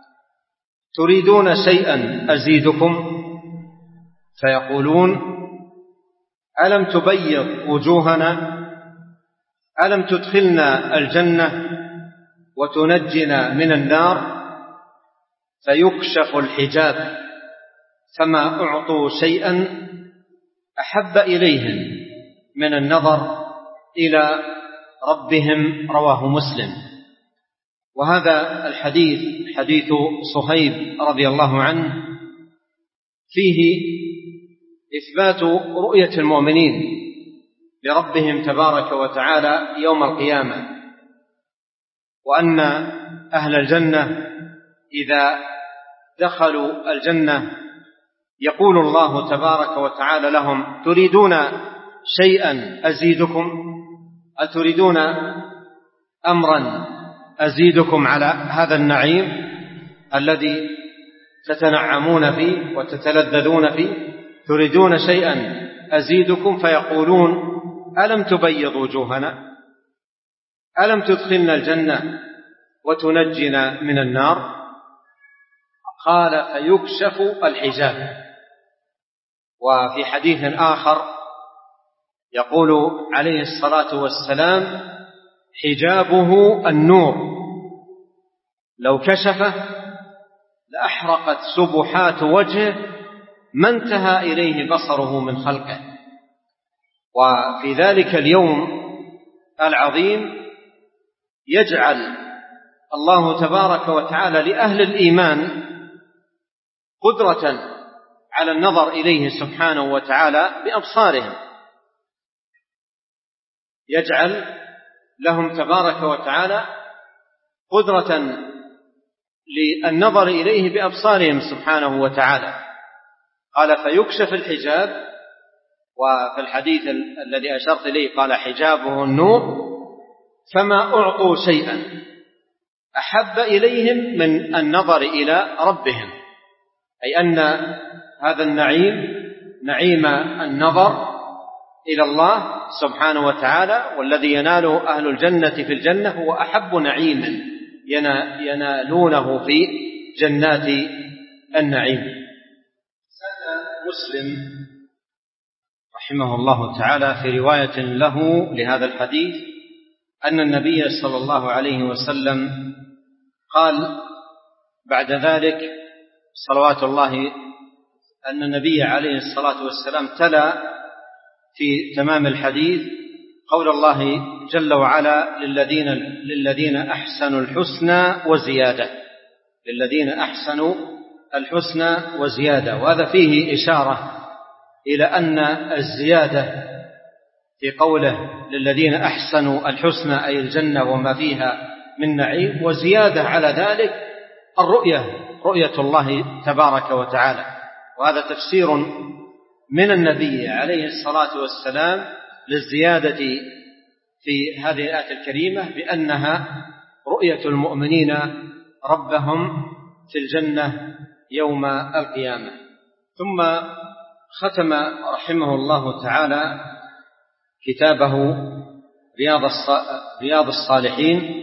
S1: تريدون شيئا أزيدكم؟ فيقولون: ألم تبيض وجوهنا؟ ألم تدخلنا الجنة وتنجنا من النار؟ فيكشف الحجاب فما أعطوا شيئا أحب إليهم من النظر إلى ربهم. رواه مسلم. وهذا الحديث حديث صهيب رضي الله عنه فيه إثبات رؤية المؤمنين لربهم تبارك وتعالى يوم القيامة، وأن أهل الجنة إذا دخلوا الجنة يقول الله تبارك وتعالى لهم: تريدون شيئا أزيدكم؟ أتريدون أمرا أزيدكم على هذا النعيم الذي تتنعمون فيه وتتلذذون فيه؟ تريدون شيئا أزيدكم؟ فيقولون: ألم تبيض وجوهنا؟ ألم تدخلنا الجنة وتنجنا من النار؟ قال: فيكشف الحجاب. وفي حديث آخر يقول عليه الصلاة والسلام: حجابه النور، لو كشفه لأحرقت سبحات وجهه ما انتهى إليه بصره من خلقه. وفي ذلك اليوم العظيم يجعل الله تبارك وتعالى لأهل الإيمان قدرة على النظر إليه سبحانه وتعالى بأبصارهم، يجعل لهم تبارك وتعالى قدرة للنظر إليه بأبصارهم سبحانه وتعالى. قال: فيكشف الحجاب. وفي الحديث الذي أشرت إليه قال: حجابه النور، فما أعطوا شيئا أحب إليهم من النظر إلى ربهم، أي أن هذا النعيم نعيم النظر إلى الله سبحانه وتعالى، والذي يناله أهل الجنة في الجنة هو أحب نعيم ينالونه في جنات النعيم. سأل مسلم رحمه الله تعالى في رواية له لهذا الحديث أن النبي صلى الله عليه وسلم قال بعد ذلك صلوات الله، أن النبي عليه الصلاة والسلام تلا في تمام الحديث قول الله جل وعلا: للذين أحسنوا الحسنى وزيادة، للذين أحسنوا الحسنى وزيادة. وهذا فيه إشارة إلى أن الزيادة في قوله للذين أحسنوا الحسنى أي الجنة وما فيها من نعيم، وزيادة على ذلك رؤية الله تبارك وتعالى. وهذا تفسير من النبي عليه الصلاة والسلام للزيادة في هذه الآية الكريمة بأنها رؤية المؤمنين ربهم في الجنة يوم القيامة. ثم ختم رحمه الله تعالى كتابه رياض الصالحين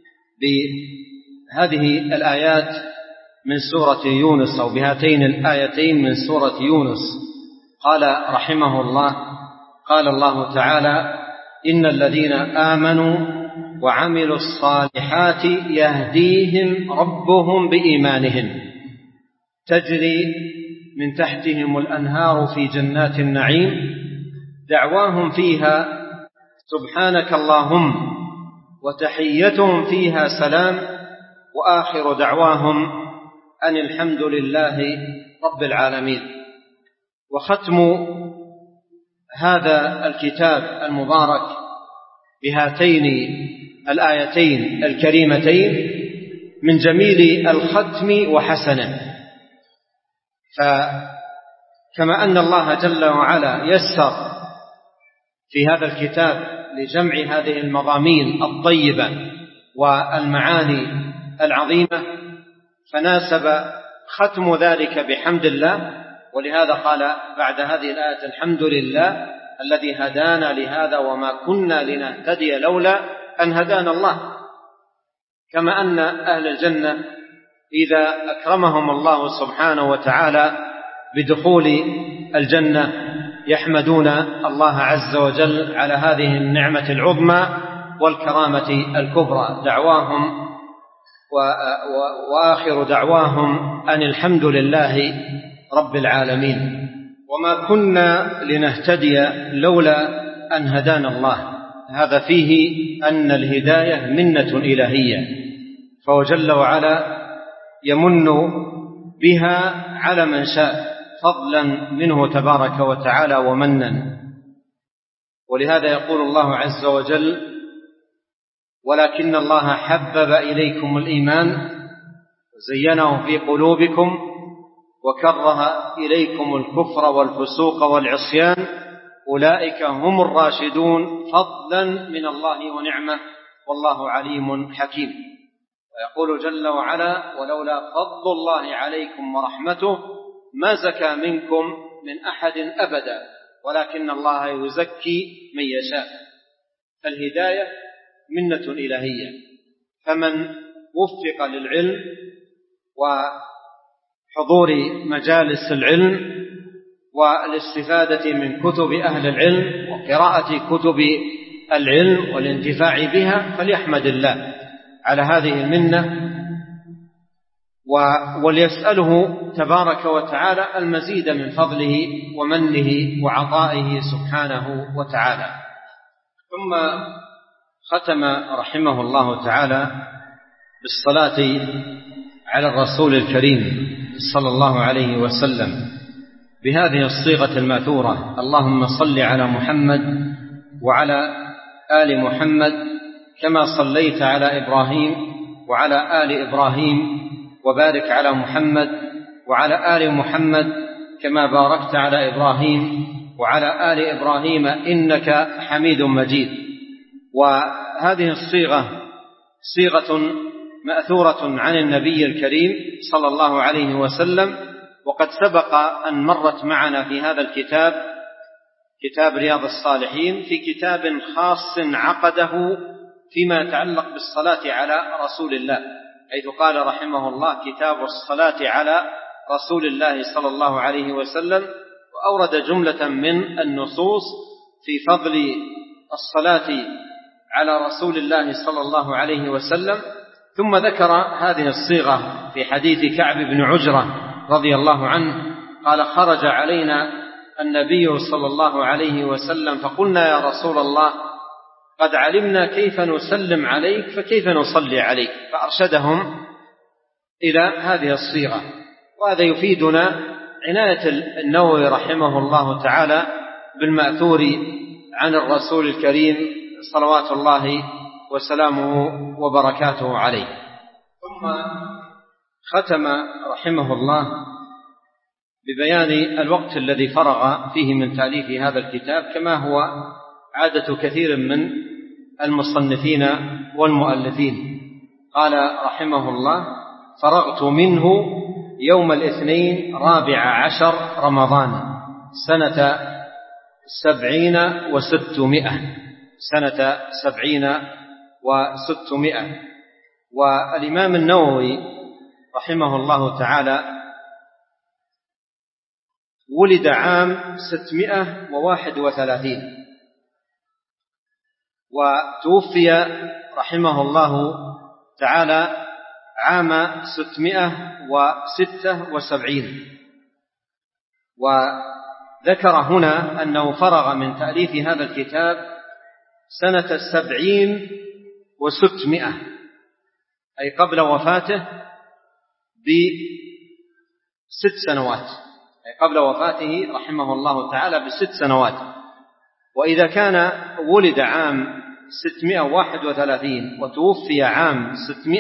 S1: بهذه الآيات من سورة يونس، أو بهاتين الآيتين من سورة يونس. قال رحمه الله: قال الله تعالى: إن الذين آمنوا وعملوا الصالحات يهديهم ربهم بإيمانهم تجري من تحتهم الأنهار في جنات النعيم دعواهم فيها سبحانك اللهم وتحيتهم فيها سلام وآخر دعواهم أن الحمد لله رب العالمين. وختم هذا الكتاب المبارك بهاتين الآيتين الكريمتين من جميل الختم وحسنه. فكما أن الله جل وعلا يسر في هذا الكتاب لجمع هذه المضامين الطيبة والمعاني العظيمة، فناسب ختم ذلك بحمد الله. ولهذا قال بعد هذه الآية: الحمد لله الذي هدانا لهذا وما كنا لنهتدي لولا أن هدانا الله. كما أن أهل الجنة إذا أكرمهم الله سبحانه وتعالى بدخول الجنة يحمدون الله عز وجل على هذه النعمة العظمى والكرامة الكبرى، دعواهم وآخر دعواهم أن الحمد لله رب العالمين. وما كنا لنهتدي لولا أن هدانا الله، هذا فيه أن الهداية منة إلهية، فهو جل وعلا يمن بها على من شاء فضلا منه تبارك وتعالى ومنا. ولهذا يقول الله عز وجل: ولكن الله حبب إليكم الإيمان وزينه في قلوبكم وكره إليكم الكفر والفسوق والعصيان أولئك هم الراشدون فضلا من الله ونعمه والله عليم حكيم. ويقول جل وعلا: ولولا فضل الله عليكم ورحمته ما زكى منكم من أحد أبدا ولكن الله يزكي من يشاء. فالهداية منة إلهية، فمن وفق للعلم وحضور مجالس العلم والاستفادة من كتب أهل العلم وقراءة كتب العلم والانتفاع بها فليحمد الله على هذه المنة وليسأله تبارك وتعالى المزيد من فضله ومنه وعطائه سبحانه وتعالى. ثم ختم رحمه الله تعالى بالصلاة على الرسول الكريم صلى الله عليه وسلم بهذه الصيغة المأثورة: اللهم صل على محمد وعلى آل محمد كما صليت على إبراهيم وعلى آل إبراهيم وبارك على محمد وعلى آل محمد كما باركت على إبراهيم وعلى آل إبراهيم إنك حميد مجيد. وهذه الصيغة صيغة مأثورة عن النبي الكريم صلى الله عليه وسلم، وقد سبق أن مرت معنا في هذا الكتاب، كتاب رياض الصالحين، في كتاب خاص عقده فيما يتعلق بالصلاة على رسول الله، حيث قال رحمه الله: كتاب الصلاة على رسول الله صلى الله عليه وسلم، وأورد جملة من النصوص في فضل الصلاة على رسول الله صلى الله عليه وسلم. ثم ذكر هذه الصيغة في حديث كعب بن عجرة رضي الله عنه قال: خرج علينا النبي صلى الله عليه وسلم فقلنا: يا رسول الله قد علمنا كيف نسلم عليك فكيف نصلي عليك؟ فأرشدهم إلى هذه الصيغة. وهذا يفيدنا عناية النووي رحمه الله تعالى بالمأثور عن الرسول الكريم صلوات الله وسلامه وبركاته عليه. ثم ختم رحمه الله ببيان الوقت الذي فرغ فيه من تأليف هذا الكتاب، كما هو عادة كثير من المصنفين والمؤلفين. قال رحمه الله: فرغت منه يوم الاثنين 14 رمضان سنة 70 و600 سنة 70 و600. والإمام النووي رحمه الله تعالى ولد عام 631 وتوفي رحمه الله تعالى عام 676. وذكر هنا أنه فرغ من تأليف هذا الكتاب سنة 70 و600، أي قبل وفاته 6 سنوات، قبل وفاته رحمه الله تعالى ب6 سنوات. وإذا كان ولد عام 631 وتوفي عام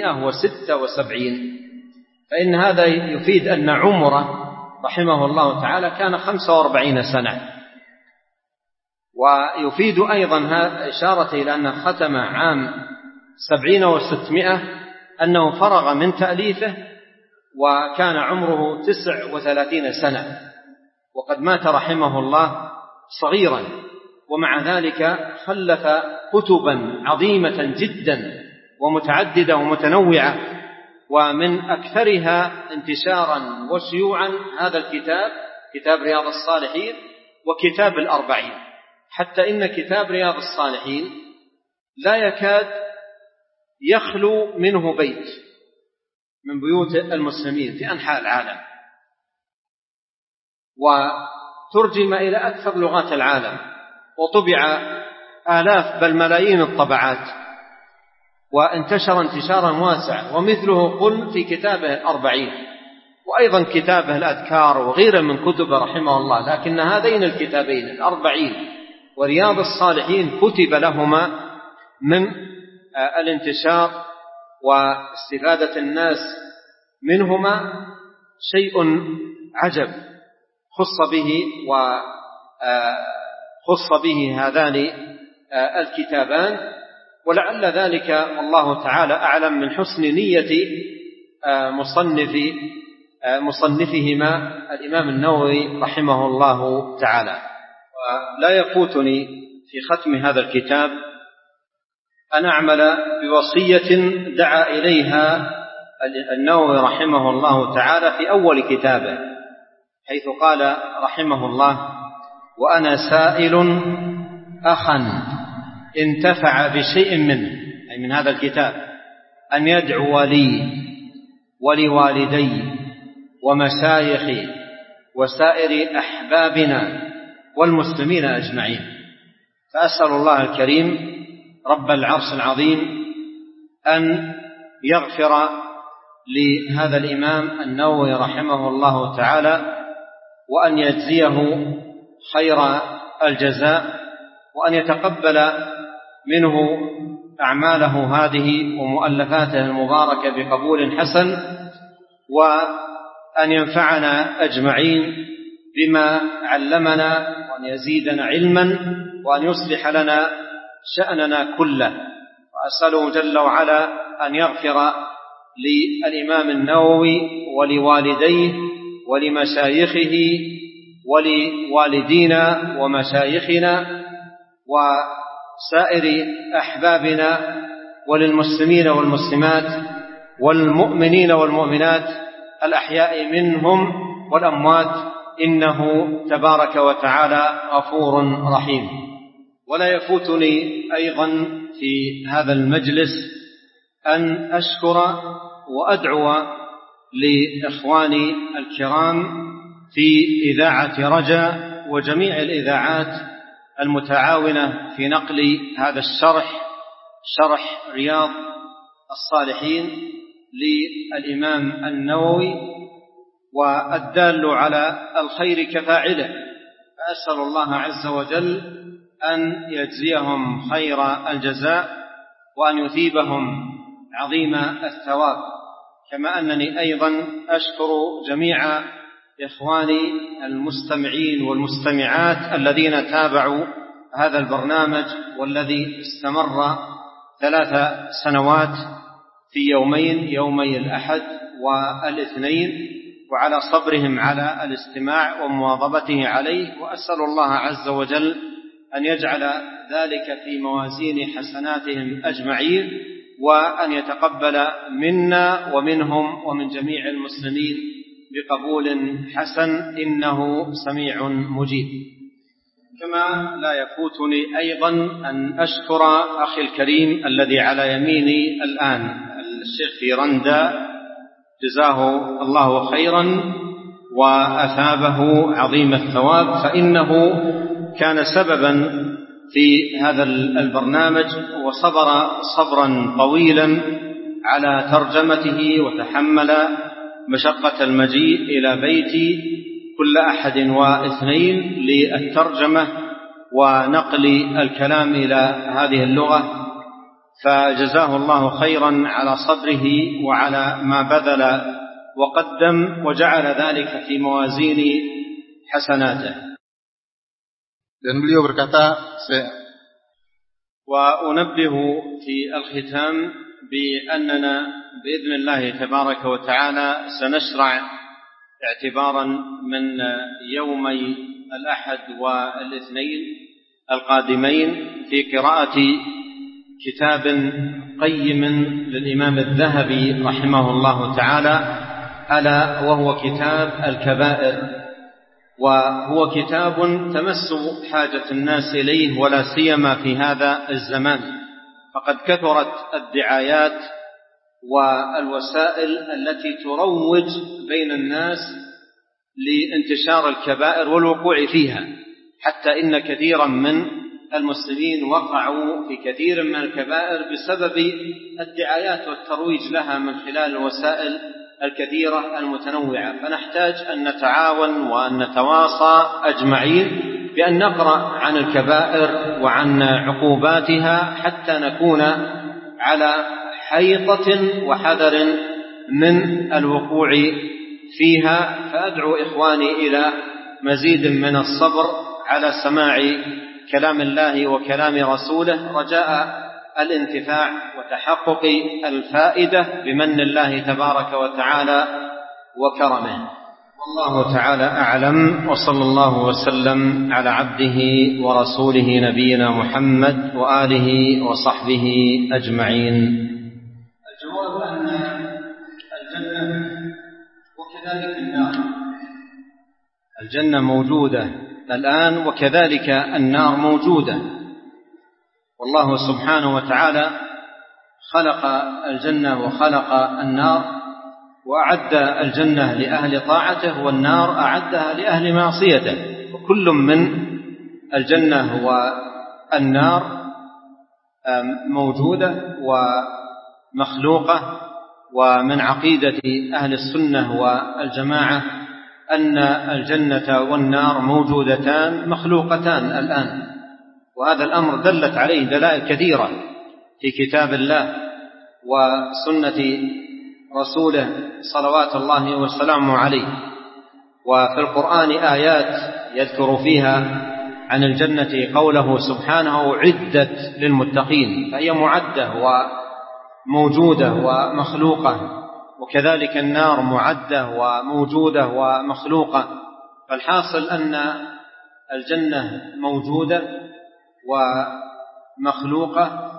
S1: 676 فإن هذا يفيد أن عمره رحمه الله تعالى كان 45 سنة. ويفيد أيضا إشارة إلى أنه ختم عام 70 و600 أنه فرغ من تأليفه وكان عمره 39 سنة، وقد مات رحمه الله صغيرا، ومع ذلك خلف كتبا عظيمة جدا ومتعددة ومتنوعة، ومن أكثرها انتشارا وشيوعا هذا الكتاب، كتاب رياض الصالحين وكتاب الأربعين، حتى إن كتاب رياض الصالحين لا يكاد يخلو منه بيت من بيوت المسلمين في أنحاء العالم، وترجم إلى أكثر لغات العالم، وطبع آلاف بل ملايين الطبعات، وانتشر انتشارا واسعا. ومثله قل في كتابه الأربعين، وأيضا كتابه الأذكار وغيره من كتب رحمه الله. لكن هذين الكتابين الأربعين ورياض الصالحين كتب لهما من الانتشار واستفادة الناس منهما شيء عجب خص به هذان الكتابان، ولعل ذلك والله تعالى أعلم من حسن نية مصنفهما الإمام النووي رحمه الله تعالى. ولا يفوتني في ختم هذا الكتاب أن أعمل بوصية دعا إليها النووي رحمه الله تعالى في أول كتابه، حيث قال رحمه الله: وأنا سائل أخا انتفع بشيء منه، أي من هذا الكتاب، أن يدعو لي ولوالدي ومشايخي وسائر أحبابنا والمسلمين أجمعين. فأسأل الله الكريم رب العرش العظيم أن يغفر لهذا الإمام النووي رحمه الله تعالى، وأن يجزيه خير الجزاء، وأن يتقبل منه أعماله هذه ومؤلفاته المباركة بقبول حسن، وأن ينفعنا أجمعين بما علمنا، وأن يزيدنا علما، وأن يصلح لنا شأننا كله. وأسأله جل وعلا أن يغفر للإمام النووي ولوالديه ولمشايخه ولوالدينا ومشايخنا وسائر أحبابنا، وللمسلمين والمسلمات والمؤمنين والمؤمنات الأحياء منهم والأموات، إنه تبارك وتعالى غفور رحيم. ولا يفوتني أيضا في هذا المجلس أن أشكر وأدعو لإخواني الكرام في إذاعة رجاء وجميع الإذاعات المتعاونة في نقل هذا شرح رياض الصالحين للإمام النووي، والدال على الخير كفاعله. فأسأل الله عز وجل أن يجزيهم خير الجزاء، وأن يثيبهم عظيم الثواب. كما أنني أيضا أشكر جميع إخواني المستمعين والمستمعات الذين تابعوا هذا البرنامج، والذي استمر 3 سنوات في يومي الأحد والاثنين، وعلى صبرهم على الاستماع ومواظبته عليه. وأسأل الله عز وجل أن يجعل ذلك في موازين حسناتهم أجمعين، وأن يتقبل منا ومنهم ومن جميع المسلمين بقبول حسن، إنه سميع مجيب. كما لا يفوتني أيضا أن أشكر أخي الكريم الذي على يميني الآن، الشيخ فيرندا، جزاه الله خيرا وأثابه عظيم الثواب، فإنه كان سببا في هذا البرنامج، وصبر صبرا طويلا على ترجمته، وتحمل مشقة المجيء إلى بيتي كل 21 للترجمة ونقل الكلام إلى هذه اللغة، فجزاه الله خيرا على صبره وعلى ما بذل وقدم، وجعل ذلك في موازين حسناته.
S2: Dan beliau berkata,
S1: وأنبه في الختام بأننا بإذن الله تبارك وتعالى سنشرع اعتبارا من يومي الأحد والاثنين القادمين في قراءة كتاب قيم للإمام الذهبي رحمه الله تعالى، ألا وهو كتاب الكبائر، وهو كتاب تمس حاجة الناس إليه ولا سيما في هذا الزمان، فقد كثرت الدعايات والوسائل التي تروج بين الناس لانتشار الكبائر والوقوع فيها، حتى إن كثيرا من المسلمين وقعوا في كثير من الكبائر بسبب الدعايات والترويج لها من خلال الوسائل الكثيرة المتنوعة. فنحتاج أن نتعاون وأن نتواصى أجمعين بأن نقرأ عن الكبائر وعن عقوباتها حتى نكون على حيطة وحذر من الوقوع فيها. فأدعو إخواني إلى مزيد من الصبر على سماع كلام الله وكلام رسوله رجاء الانتفاع وتحقق الفائدة بمن الله تبارك وتعالى وكرمه. والله تعالى أعلم، وصلى الله وسلم على عبده ورسوله نبينا محمد وآله وصحبه أجمعين. الجواب أن الجنة وكذلك النار، الجنة موجودة الآن وكذلك النار موجودة، والله سبحانه وتعالى خلق الجنة وخلق النار، وأعد الجنة لأهل طاعته والنار أعدها لأهل معصيته، وكل من الجنة والنار موجودة ومخلوقة. ومن عقيدة أهل السنة والجماعة أن الجنة والنار موجودتان مخلوقتان الآن، وهذا الأمر دلت عليه دلائل كثيرة في كتاب الله وسنة رسوله صلوات الله وسلامه عليه، وفي القرآن آيات يذكر فيها عن الجنة قوله سبحانه عدت للمتقين، فهي معدة وموجودة ومخلوقة، وكذلك النار معدة وموجودة ومخلوقة. فالحاصل أن الجنة موجودة ومخلوقة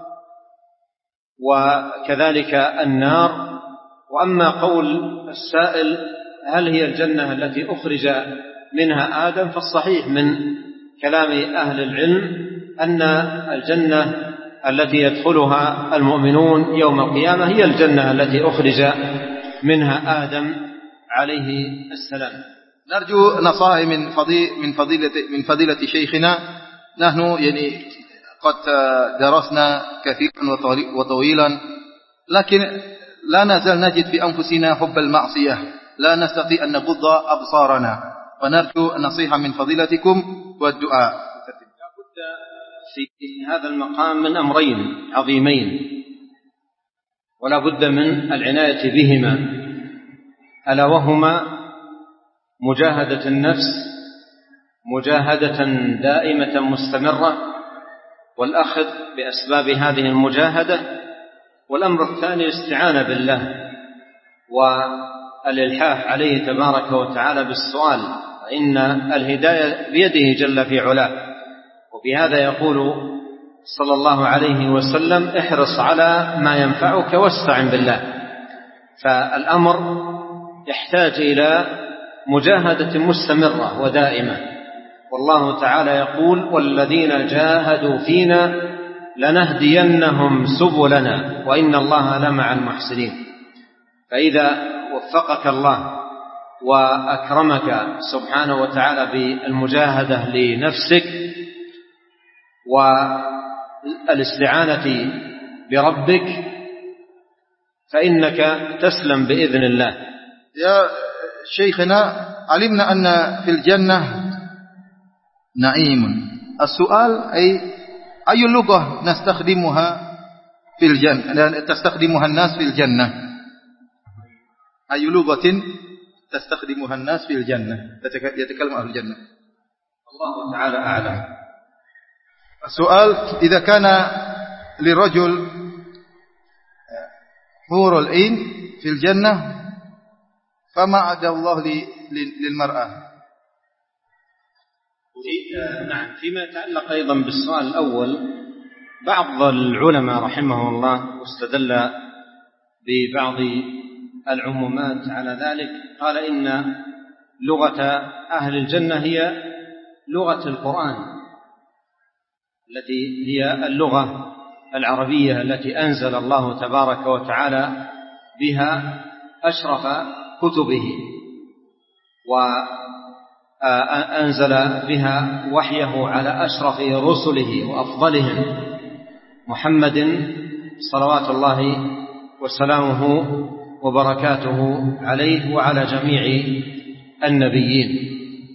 S1: وكذلك النار. وأما قول السائل هل هي الجنة التي أخرج منها آدم، فالصحيح من كلام أهل العلم أن الجنة التي يدخلها المؤمنون يوم القيامة هي الجنة التي أخرج منها آدم عليه السلام.
S2: نرجو نصائح من فضيلة شيخنا. نحن يعني قد درسنا كثيرا وطويلا، لكن لا نزال نجد في أنفسنا حب المعصية، لا نستطيع أن نغض أبصارنا، فنرجو النصيحة من فضيلتكم والدعاء.
S1: لابد في هذا المقام من أمرين عظيمين ولا بد من العناية بهما، ألا وهما مجاهدة النفس مجاهدة دائمة مستمرة، والأخذ بأسباب هذه المجاهدة، والأمر الثاني الاستعانة بالله والإلحاح عليه تبارك وتعالى بالسؤال، فإن الهداية بيده جل في علاه. وبهذا يقول صلى الله عليه وسلم احرص على ما ينفعك واستعن بالله. فالأمر يحتاج إلى مجاهدة مستمرة ودائمة، والله تعالى يقول والذين جاهدوا فينا لنهدينهم سبلنا وإن الله لمع المحسنين. فإذا وفقك الله وأكرمك سبحانه وتعالى بالمجاهدة لنفسك والاستعانة بربك فإنك تسلم بإذن الله.
S2: يا شيخنا علمنا أن في الجنة نعيم. السؤال أي لغة نستخدمها في الجنة، تستخدمها الناس في الجنة؟ أي لغة تستخدمها الناس في الجنة، يتكلم أهل الجنة؟
S1: الله تعالى أعلم.
S2: السؤال: إذا كان للرجل حور العين في الجنة فما أعد الله للمرأة؟
S1: نعم. فيما يتعلق أيضا بالسؤال الأول، بعض العلماء رحمه الله استدل ببعض العمومات على ذلك، قال إن لغة أهل الجنة هي لغة القرآن، التي هي اللغة العربية التي أنزل الله تبارك وتعالى بها أشرف كتبه، وأنزل بها وحيه على أشرف رسله وأفضلهم محمد صلوات الله وسلامه وبركاته عليه وعلى جميع النبيين.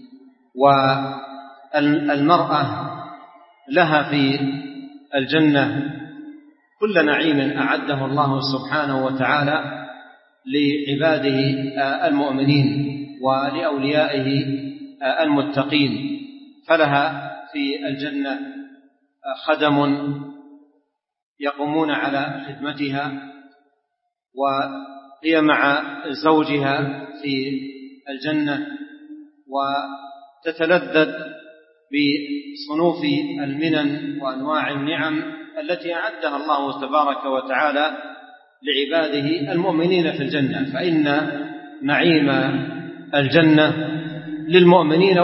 S1: والمرأة لها في الجنة كل نعيم أعده الله سبحانه وتعالى لعباده المؤمنين ولأوليائه المتقين، فلها في الجنة خدم يقومون على خدمتها، وهي مع زوجها في الجنة وتتلذذ بصنوف المنن وأنواع النعم التي أعدها الله تبارك وتعالى لعباده المؤمنين في الجنة. فإن نعيم الجنة للمؤمنين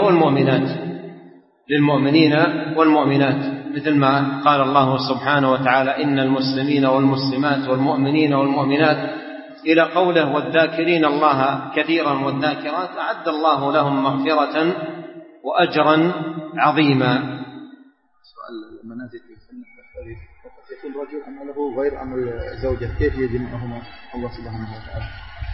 S1: والمؤمنات، مثل ما قال الله سبحانه وتعالى: إن المسلمين والمسلمات والمؤمنين والمؤمنات، إلى قوله: والذاكرين الله كثيرا والذاكرات أعد الله لهم مغفرة وأجرا عظيما.
S2: سؤال المنازل في الجنة فقط يكون رجل أم له غير أم الزوجة؟ كيف يجمعهما الله سبحانه وتعالى؟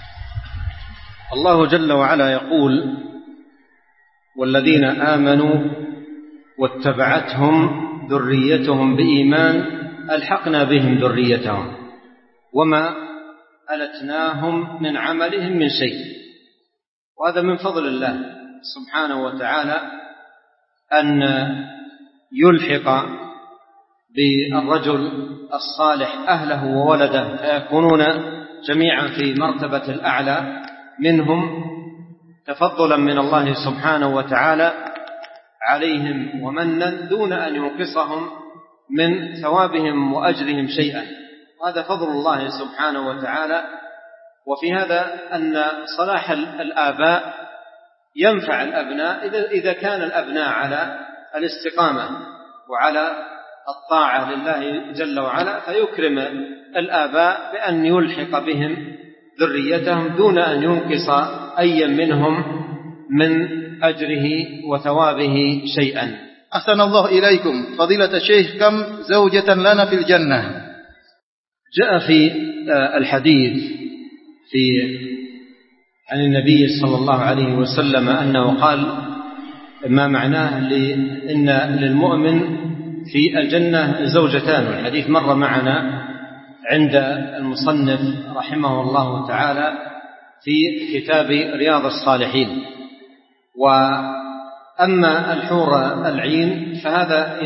S1: الله جل وعلا يقول: والذين آمنوا واتبعتهم ذريتهم بإيمان ألحقنا بهم ذريتهم وما ألتناهم من عملهم من شيء. وهذا من فضل الله سبحانه وتعالى أن يلحق بالرجل الصالح أهله وولده فيكونون جميعا في مرتبة الأعلى منهم، تفضلا من الله سبحانه وتعالى عليهم ومنا، دون أن ينقصهم من ثوابهم وأجرهم شيئا. وهذا فضل الله سبحانه وتعالى. وفي هذا أن صلاح الآباء ينفع الأبناء إذا كان الأبناء على الاستقامة وعلى الطاعة لله جل وعلا، فيكرم الآباء بأن يلحق بهم ذريتهم دون أن ينقص أي منهم من أجره وثوابه شيئا.
S2: أحسن الله إليكم فضيلة الشيخ، كم زوجة لنا في الجنة؟
S1: جاء في الحديث عن النبي صلى الله عليه وسلم أنه قال ما معناه إن للمؤمن في الجنة زوجتان. الحديث مر معنا عند المصنف رحمه الله تعالى في كتاب رياض الصالحين. وأما الحور العين فهذا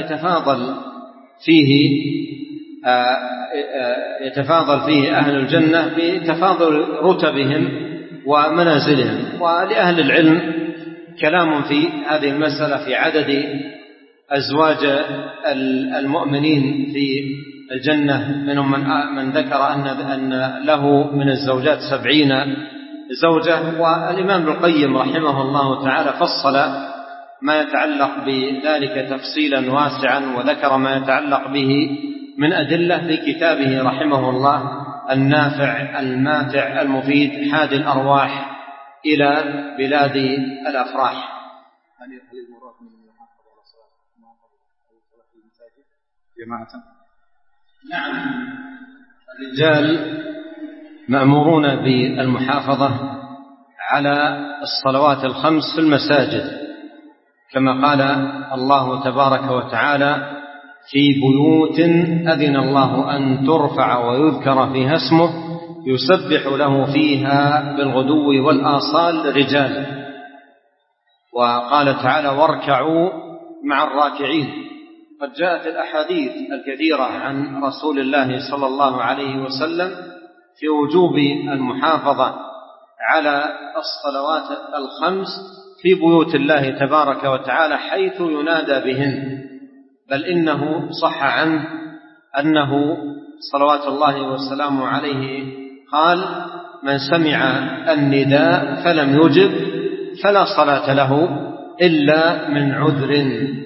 S1: يتفاضل فيه أهل الجنة بتفاضل رتبهم ومنازلهم. ولأهل العلم كلام في هذه المسألة في عدد أزواج المؤمنين في الجنة، منهم من ذكر أن له من الزوجات 70 زوجة. والإمام ابن القيم رحمه الله تعالى فصل ما يتعلق بذلك تفصيلا واسعا، وذكر ما يتعلق به من أدلة في كتابه رحمه الله النافع الماتع المفيد حاد الأرواح إلى بلاد الأفراح.
S2: هل المراد من المحافظة على صلاة المساجد جماعة؟
S1: نعم، الرجال مأمورون بالمحافظة على الصلوات الخمس في المساجد، كما قال الله تبارك وتعالى: في بيوت أذن الله أن ترفع ويذكر فيها اسمه يسبح له فيها بالغدو والآصال رجال. وقال تعالى: واركعوا مع الراكعين. قد جاءت الأحاديث الكثيرة عن رسول الله صلى الله عليه وسلم في وجوب المحافظة على الصلوات الخمس في بيوت الله تبارك وتعالى حيث ينادى بهن، بل إنه صح عنه أنه صلوات الله والسلام عليه قال: من سمع النداء فلم يجب فلا صلاة له إلا من عذر.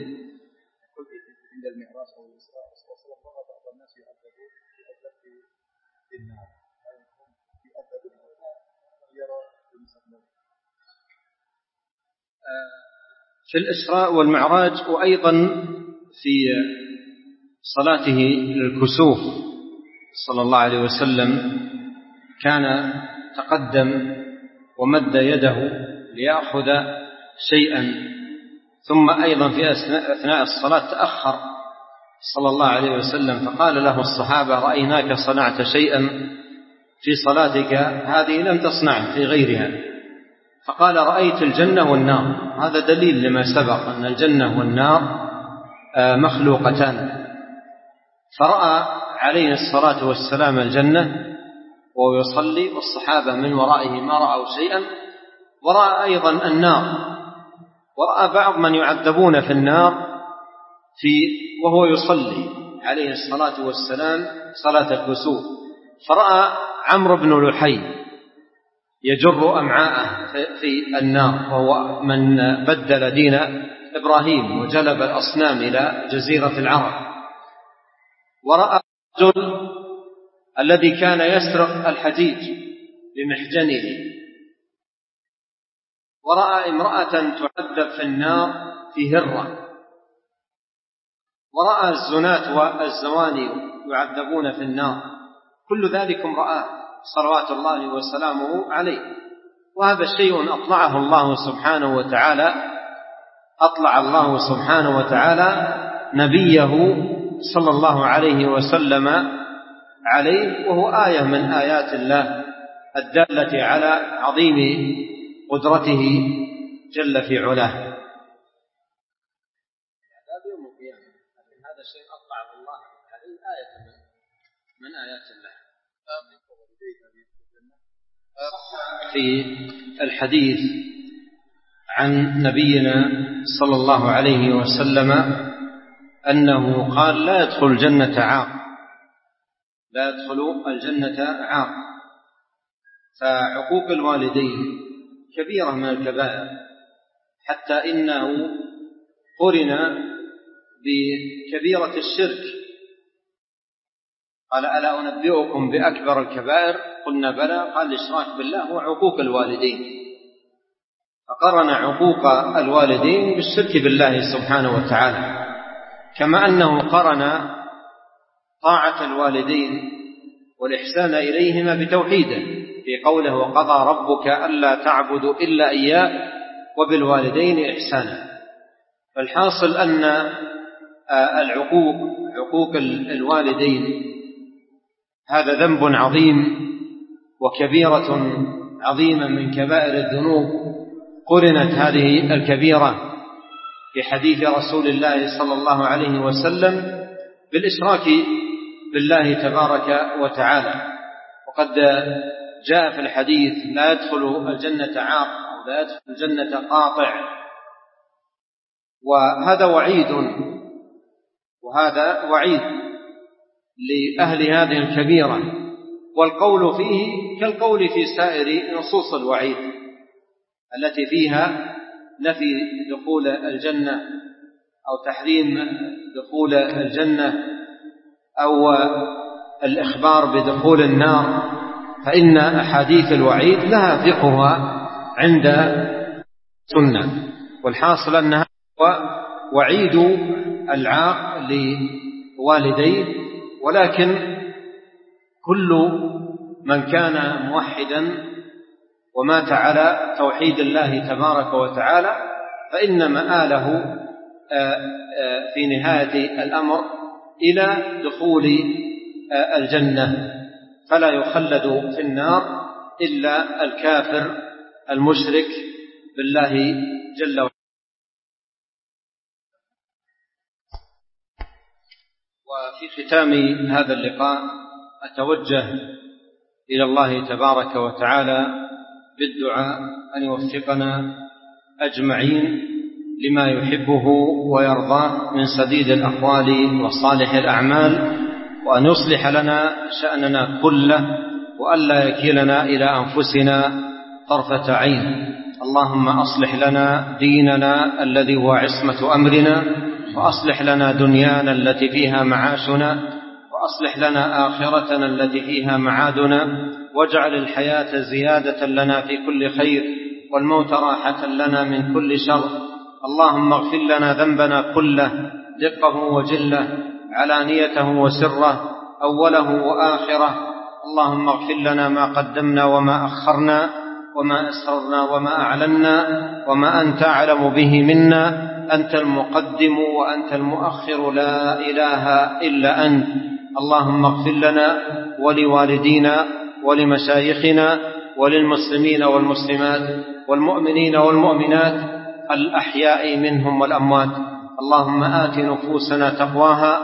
S1: في الإسراء والمعراج، وأيضا في صلاته للكسوف صلى الله عليه وسلم كان تقدم ومد يده ليأخذ شيئا، ثم أيضا في أثناء الصلاة تأخر صلى الله عليه وسلم، فقال له الصحابة: رأيناك صنعت شيئا في صلاتك هذه لم تصنعه في غيرها. فقال: رأيت الجنة والنار. هذا دليل لما سبق أن الجنة والنار مخلوقتان. فرأى عليه الصلاة والسلام الجنة وهو يصلي، والصحابة من ورائه ما رأوا شيئا، ورأى أيضا النار، ورأى بعض من يعذبون في النار وهو يصلي عليه الصلاة والسلام صلاة الكسوف. فرأى عمرو بن لحي يجر أمعاءه في النار، وهو من بدل دين إبراهيم وجلب الأصنام إلى جزيرة العرب. ورأى الرجل الذي كان يسرق الحجيج بمحجنه. ورأى امرأة تعذب في النار في هرة. ورأى الزناة والزواني يعذبون في النار. كل ذلك رآه صلوات الله وسلامه عليه. وهذا الشيء أطلع الله سبحانه وتعالى نبيه صلى الله عليه وسلم عليه، وهو آية من آيات الله الدالة على عظيم قدرته جل في علاه. هذا الشيء أطلع الله عليه آية من آيات الله. في الحديث عن نبينا صلى الله عليه وسلم أنه قال: لا يدخل الجنة عاق. فعقوق الوالدين كبيرة من الكبائر، حتى إنه قرن بكبيرة الشرك. قال: ألا أنبئكم بأكبر الكبائر؟ قلنا: بلى. قال: الإشراك بالله وعقوق الوالدين. فقرن عقوق الوالدين بالشرك بالله سبحانه وتعالى، كما أنه قرن طاعة الوالدين والإحسان إليهما بتوحيده في قوله: وقضى ربك ألا تعبدوا إلا إياه وبالوالدين إحسانا. فالحاصل أن عقوق الوالدين هذا ذنب عظيم وكبيرة عظيمة من كبائر الذنوب. قرنت هذه الكبيرة في حديث رسول الله صلى الله عليه وسلم بالإشراك بالله تبارك وتعالى. وقد جاء في الحديث: لا يدخل الجنة عاق، أو لا يدخل الجنة قاطع. وهذا وعيد لأهل هذه الكبيرة، والقول فيه كالقول في سائر نصوص الوعيد التي فيها نفي دخول الجنة أو تحريم دخول الجنة أو الإخبار بدخول النار. فإن أحاديث الوعيد لها فقهها عند السنة. والحاصل أنها وعيد العاق لوالديه، ولكن كل من كان موحدا ومات على توحيد الله تبارك وتعالى فإن مآله في نهاية الأمر إلى دخول الجنة، فلا يخلد في النار إلا الكافر المشرك بالله جل وعلا. وفي ختام هذا اللقاء أتوجه إلى الله تبارك وتعالى بالدعاء أن يوفقنا أجمعين لما يحبه ويرضاه من سديد الأقوال وصالح الأعمال، وأن يصلح لنا شأننا كله، وألا يكلنا إلى أنفسنا طرفة عين. اللهم أصلح لنا ديننا الذي هو عصمة أمرنا، وأصلح لنا دنيانا التي فيها معاشنا، وأصلح لنا آخرتنا التي فيها معادنا، واجعل الحياة زيادة لنا في كل خير، والموت راحة لنا من كل شر. اللهم اغفر لنا ذنبنا كله، دقه وجله، علانيته وسره، أوله وآخره. اللهم اغفر لنا ما قدمنا وما أخرنا، وما أسررنا وما أعلنا، وما أنت أعلم به منا. أنت المقدم وأنت المؤخر، لا إله إلا أنت. اللهم اغفر لنا ولوالدينا ولمشايخنا وللمسلمين والمسلمات والمؤمنين والمؤمنات الأحياء منهم والأموات. اللهم آت نفوسنا تقواها،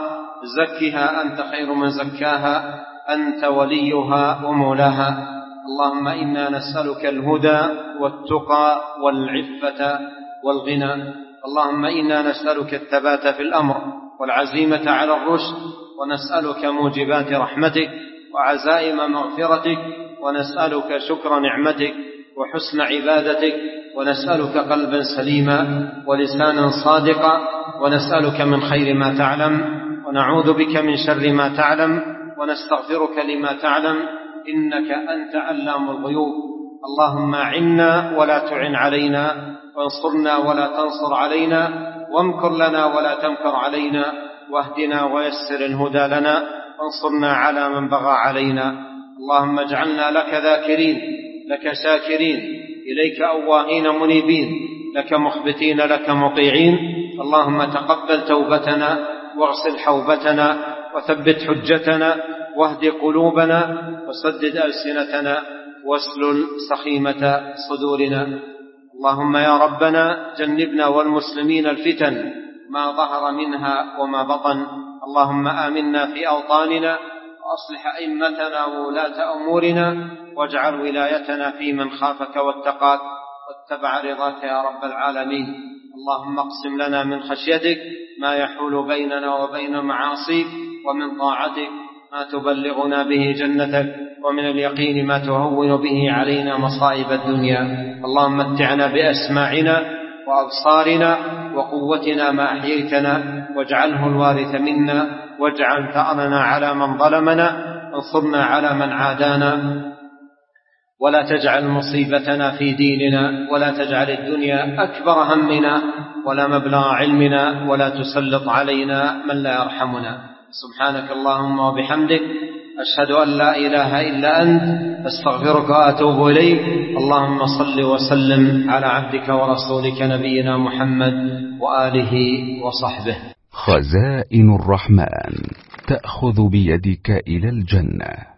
S1: زكها أنت خير من زكاها، أنت وليها ومولاها. اللهم إنا نسألك الهدى والتقى والعفة والغنى. اللهم إنا نسألك الثبات في الأمر والعزيمة على الرشد، ونسألك موجبات رحمتك وعزائم مغفرتك، ونسألك شكر نعمتك وحسن عبادتك، ونسألك قلبا سليما ولسانا صادقا، ونسألك من خير ما تعلم، ونعوذ بك من شر ما تعلم، ونستغفرك لما تعلم، إنك أنت علام الغيوب. اللهم أعنا ولا تعن علينا، وانصرنا ولا تنصر علينا، وامكر لنا ولا تمكر علينا، واهدنا ويسر الهدى لنا، وانصرنا على من بغى علينا. اللهم اجعلنا لك ذاكرين، لك شاكرين، إليك أواهين منيبين، لك مخبتين، لك مطيعين. اللهم تقبل توبتنا، واغسل حوبتنا، وثبت حجتنا، واهد قلوبنا، وسدد ألسنتنا، واسلل سخيمة صدورنا. اللهم يا ربنا جنبنا والمسلمين الفتن ما ظهر منها وما بطن. اللهم آمنا في أوطاننا، وأصلح أئمتنا وولاة أمورنا، واجعل ولايتنا في من خافك واتقاك واتبع رضاك يا رب العالمين. اللهم اقسم لنا من خشيتك ما يحول بيننا وبين معاصيك، ومن طاعتك ما تبلغنا به جنتك، ومن اليقين ما تهون به علينا مصائب الدنيا. اللهم متعنا بأسماعنا وأبصارنا وقوتنا ما أحييتنا، واجعله الوارث منا، واجعل ثأرنا على من ظلمنا، وانصرنا على من عادانا، ولا تجعل مصيبتنا في ديننا، ولا تجعل الدنيا أكبر همنا ولا مبلغ علمنا، ولا تسلط علينا من لا يرحمنا. سبحانك اللهم وبحمدك، أشهد أن لا إله إلا أنت، أستغفرك وأتوب إليك. اللهم صل وسلم على عبدك ورسولك نبينا محمد وآله وصحبه.
S3: خزائن الرحمن تأخذ بيدك إلى الجنة.